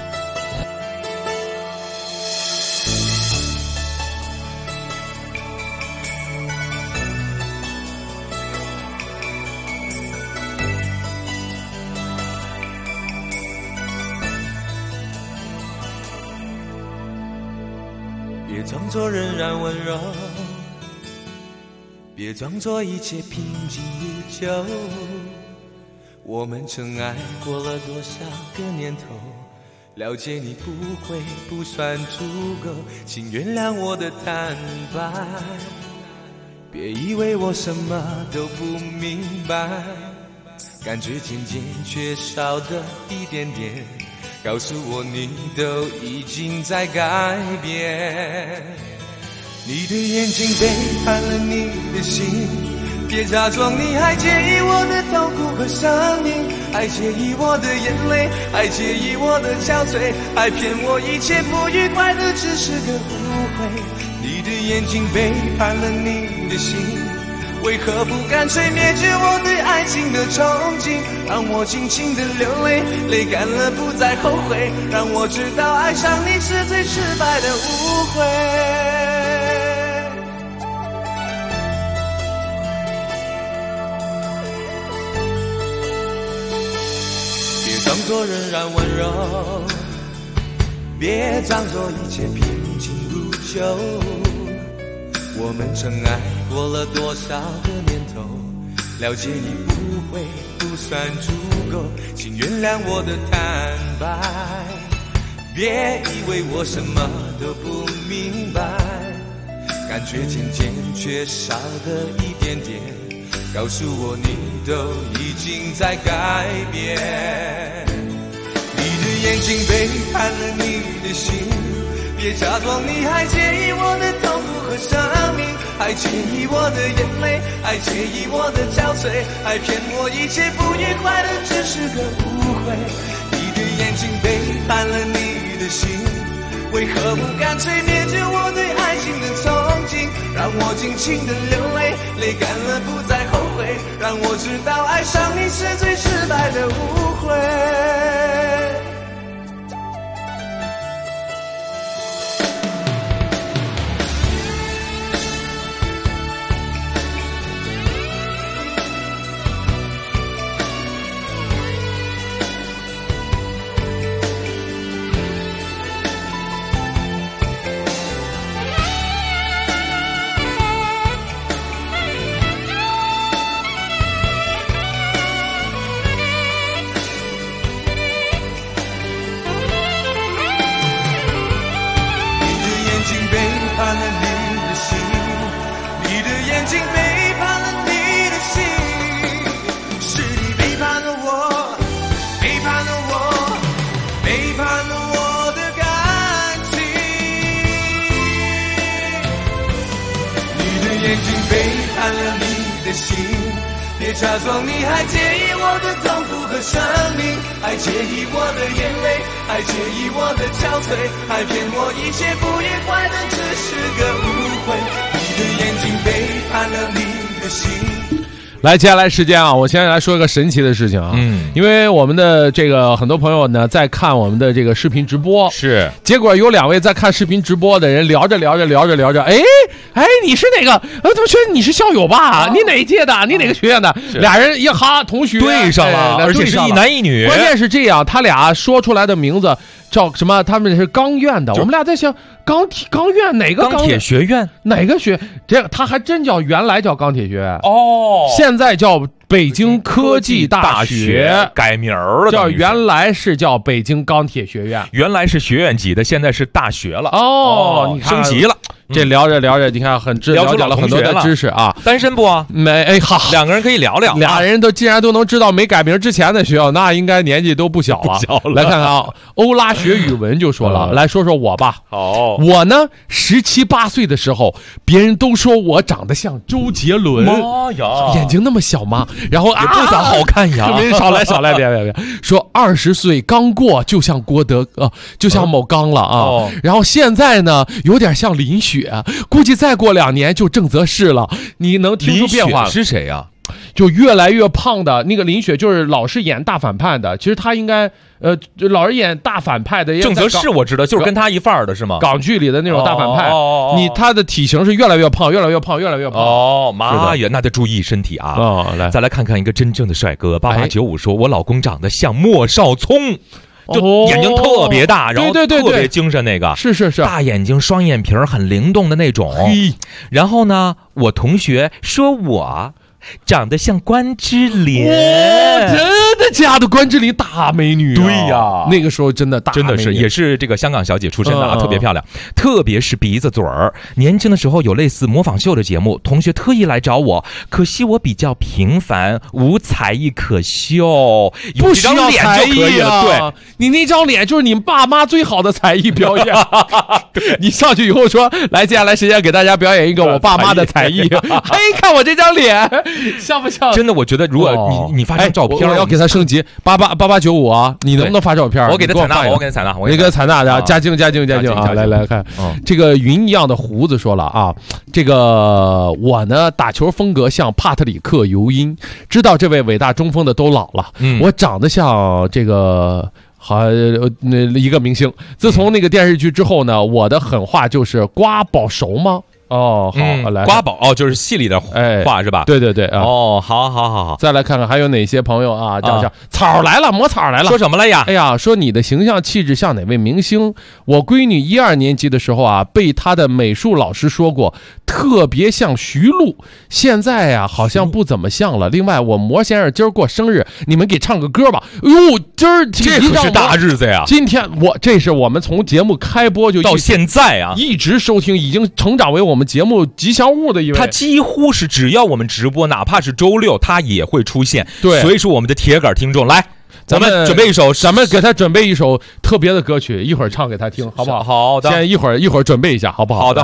别装作仍然温柔，别装作一切平静如旧。我们曾爱过了多少个年头，了解你不会不算足够，请原谅我的坦白。别以为我什么都不明白，感觉渐渐缺少的一点点，告诉我你都已经在改变。你的眼睛背叛了你的心，别假装你还介意我的痛苦和伤心，还介意我的眼泪，还介意我的憔悴，还骗我一切不愉快的只是个误会。你的眼睛背叛了你的心，为何不干脆灭绝我对爱情的憧憬，让我尽情的流泪，泪干了不再后悔，让我知道爱上你是最失败的误会。别装作仍然温柔，别装作一切平静如旧，我们曾爱过了多少个年头，了解你不会不算足够，请原谅我的坦白。别以为我什么都不明白，感觉渐渐缺少的一点点，告诉我你都已经在改变。你的眼睛背叛了你的心，别假装你还介意我的痛苦和伤命，还介意我的眼泪，还介意我的憔悴，还骗我一切不愉快的只是个误会。你的眼睛背叛了你的心，为何不干脆灭绝我对爱情的憧憬，让我尽情的流泪，泪干了不再后悔，让我知道爱上你是最失败的误会。背叛了叛了你的心。别假装你还介意我的痛苦和生命，还介意我的眼泪，还介意我的憔悴，还骗我一切不愉快的只是个误会。你的眼睛背叛了你的心。 来，接下来时间啊，我先来说一个神奇的事情啊，因为我们的这个很多朋友呢在看我们的这个视频直播， 是， 结果有2位在看视频直播的人聊着，哎，你是哪个？同学，你是校友吧？你哪一届的？你哪个学院的？俩人一哈，同学对上了，而且是一男一女。 关键是这样，他俩说出来的名字叫什么？他们是钢院的，我们俩在想钢院哪个钢铁学院？ 哪个学？这个他还真叫原来叫钢铁学院哦， 现在叫北京科技大学， 改名了， 叫原来是叫北京钢铁学院， 原来是学院级的，现在是大学了哦，你看升级了。 这聊着，你看了解了很多的知识啊。 单身不啊？ 没，哎好 ，2个人可以聊聊。 俩人既然都能知道没改名之前的学校，那应该年纪都不小了。来看看啊，欧拉学语文就说了，来说说我吧。 好， 我呢17、18岁的时候，别人都说我长得像周杰伦， 妈呀， 眼睛那么小吗？然后也不咋好看呀。 少来，别说20岁刚过就像就像某刚了啊。然后现在呢，有点像林雪。估计再过2年就郑则仕了，你能听出变化？ 林雪是谁呀？ 就越来越胖的那个林雪，就是老是演大反派的。其实他应该老是演大反派的。 郑则仕我知道，就是跟他一范儿的是吗？ 港剧里的那种大反派。他的体型是越来越胖。 哦，妈呀，那得注意身体啊！来，再来看看一个真正的帅哥。8895说，我老公长得像莫少聪。就眼睛特别大，然后特别精神那个， 是大眼睛双眼皮很灵动的那种。然后呢，我同学说我长得像关之琳， 真的假的？关之琳大美女， 对呀， 那个时候真的是也是这个香港小姐出身的啊，特别漂亮，特别是鼻子嘴儿。年轻的时候有类似模仿秀的节目，同学特意来找我，可惜我比较平凡，无才艺可秀， 不需要才艺啊。对， 你那张脸就是你爸妈最好的才艺表演。对，你上去以后说，来，接下来时间给大家表演一个我爸妈的才艺。嘿，看我这张脸。像不像？ 真的，我觉得如果你发张照片， 我要给他升级8895啊！你能不能发照片？ 我给他采纳，我给他采纳的，加精啊！来看，这个云一样的胡子说了啊，这个我呢打球风格像帕特里克·尤因，知道这位伟大中锋的都老了，我长得像这个。一个明星。自从那个电视剧之后呢，我的狠话就是瓜保熟吗？哦，好，来瓜宝就是戏里的话是吧？ 对哦，好， 再来看看还有哪些朋友啊？叫草来了，抹草来了， 说什么了呀？ 哎呀，说你的形象气质像哪位明星？我闺女12年级的时候啊，被她的美术老师说过，特别像徐璐，现在呀好像不怎么像了。另外，我魔先生今儿过生日，你们给唱个歌吧。哎呦，今儿这可是大日子呀！ 今天这是我们从节目开播就到现在啊， 一直收听，已经成长为我们节目吉祥物的一位。 他几乎是只要我们直播，哪怕是周六，他也会出现。 对， 所以说我们的铁杆听众来。咱们准备一首， 咱们给他准备一首特别的歌曲，一会儿唱给他听，好不好？ 好的， 先一会儿准备一下，好不好？ 好的。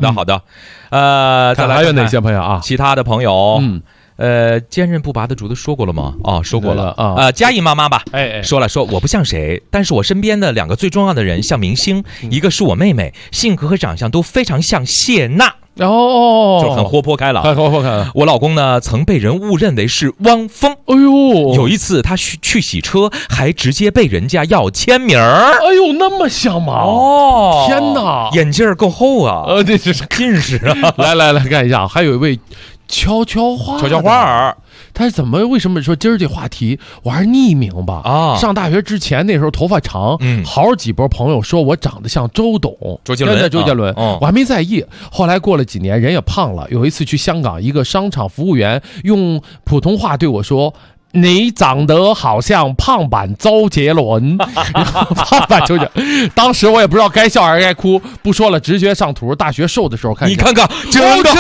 再来还有哪些朋友啊？ 其他的朋友，坚韧不拔的竹子说过了吗？哦，说过了啊。 嘉义妈妈吧，说了， 说我不像谁，但是我身边的2个最重要的人像明星，一个是我妹妹，性格和长相都非常像谢娜。就很活泼开朗，我老公呢，曾被人误认为是汪峰。 哎呦， 有一次他去洗车，还直接被人家要签名。 哎呦，那么像吗？哦，天哪， 眼镜够厚啊！ 这是近视啊！ 来看一下，还有一位悄悄话儿。他为什么说今儿这话题我还是匿名吧？啊，上大学之前那时候头发长，好几波朋友说我长得像周杰伦，我还没在意。后来过了几年，人也胖了。有一次去香港，一个商场服务员用普通话对我说：“ 你长得好像胖版周杰伦，胖版周杰伦。当时我也不知道该笑还是该哭，不说了，直接上图。大学瘦的时候看， 你看看，真的好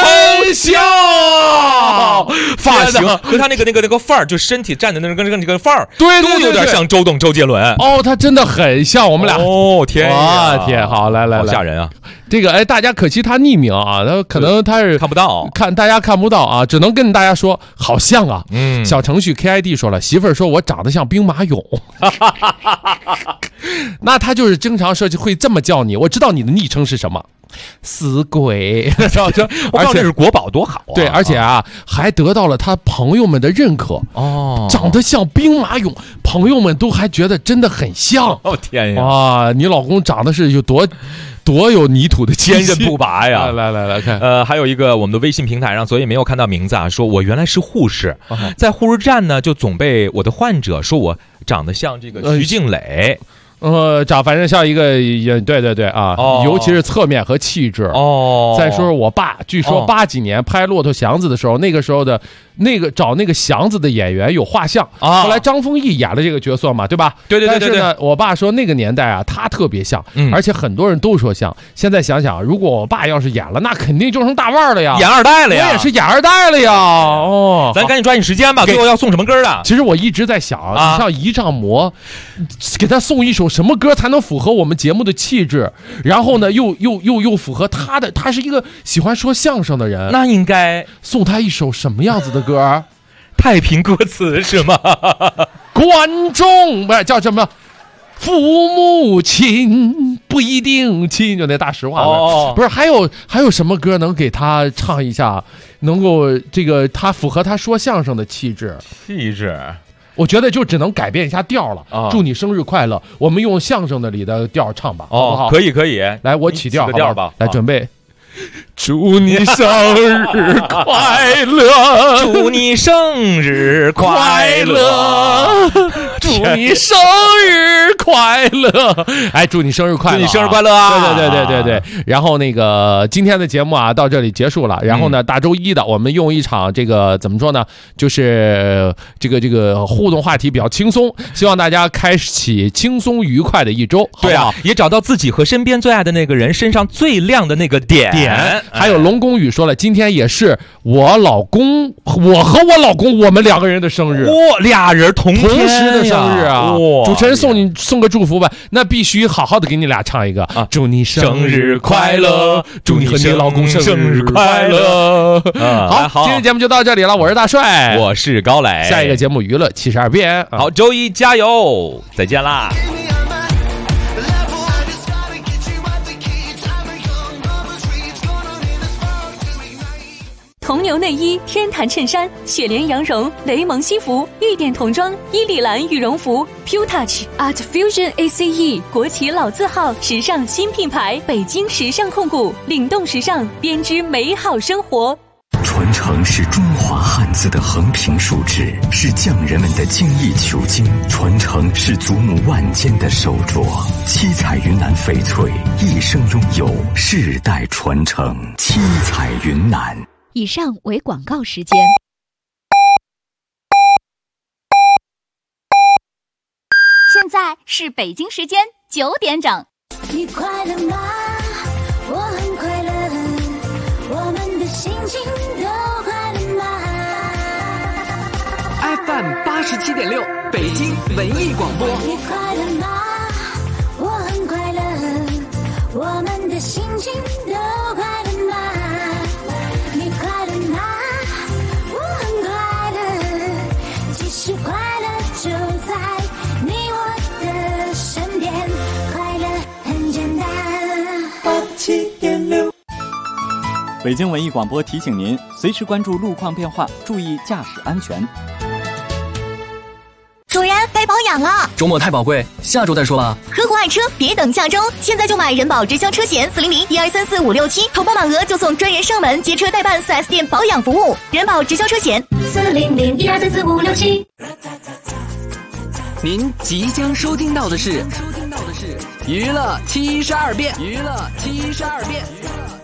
像，发型和他那个范儿，就身体站的那个范儿， 对， 都有点像周杰伦。 哦，他真的很像我们俩。 哦天呀， 天，好，来， 好吓人啊！ 这个大家可惜他匿名啊，他可能他是看不到， 大家看不到啊，只能跟大家说好像啊。小程序 KID 说了，媳妇儿说我长得像兵马俑，那他就是经常说会这么叫你。我知道你的昵称是什么，死鬼。 而且是国宝多好啊！ 对，而且还得到了他朋友们的认可哦，长得像兵马俑，朋友们都还觉得真的很像。 哦天呀！ 啊，你老公长得是有多有泥土的坚韧不拔呀！ 来看， 还有一个我们的微信平台上，所以没有看到名字啊，说我原来是护士，在护士站呢，就总被我的患者说我长得像这个徐静蕾。 反正像一个对啊，尤其是侧面和气质哦。再说说我爸，据说80几年拍《骆驼祥子》的时候，那个时候的找那个祥子的演员有画像啊。后来张丰毅演了这个角色嘛，对吧？ 对。 但是呢，我爸说那个年代啊，他特别像，而且很多人都说像。现在想想，如果我爸要是演了，那肯定就成大腕了呀， 演二代了呀。 我也是演二代了呀。哦， 咱赶紧抓紧时间吧，最后要送什么歌啊？ 其实我一直在想啊，你像仪仗魔，给他送一首什么歌才能符合我们节目的气质，然后呢又符合他的，他是一个喜欢说相声的人， 那应该送他一首什么样子的歌？ 太平歌词是吗？ 观众不是叫什么？父母亲不一定亲，就那大实话了。不是还有什么歌能给他唱一下，能够这个他符合他说相声的气质？我觉得就只能改变一下调了啊！祝你生日快乐，我们用相声的里的调唱吧，好不好？ 可以， 来，我起调， 调吧， 来准备。祝你生日快乐！ 祝你生日快乐！ 祝你生日快乐！哎，祝你生日快乐！ 祝你生日快乐啊！ 对。然后那个今天的节目啊，到这里结束了。然后呢，大周一的我们用一场这个怎么说呢？就是这个互动话题比较轻松，希望大家开启轻松愉快的一周。 对啊，也找到自己和身边最爱的那个人身上最亮的那个点。 还有龙宫宇说了，今天也是我和我老公我们2个人的生日， 俩人同时的生日啊！主持人送个祝福吧，那必须好好的给你俩唱一个啊！祝你生日快乐，祝你和你老公生日快乐！好，今天节目就到这里了，我是大帅， 我是高磊， 下一个节目娱乐72变， 好，周一加油，再见啦！ 铜牛内衣、天坛衬衫、雪莲羊绒、雷蒙西服、玉电童装、伊丽兰羽绒服、Pure Touch Art Fusion ACE 国企老字号时尚新品牌，北京时尚控股，领动时尚，编织美好生活。 传承是中华汉字的横平竖直，是匠人们的精益求精；传承是祖母万间的手镯。七彩云南翡翠一生拥有，世代传承。七彩云南。 以上为广告时间。 现在是北京时间9点整。 你快乐吗？我很快乐，我们的心情都快乐吗 ？FM87.6，北京文艺广播。 你快乐吗？我很快乐，我们的心情都快乐吗？你快乐吗？我很快乐，其实快乐就在你我的身边，快乐很简单。87.6， 北京文艺广播提醒您，随时关注路况变化，注意驾驶安全。 主人，该保养了。 周末太宝贵，下周再说吧。 呵护爱车，别等下周，现在就买人保直销车险400-1234-567，投保满额就送专人上门接车代办 4S 店保养服务。人保直销车险400-1234-567。 您即将收听到的是娱乐72变。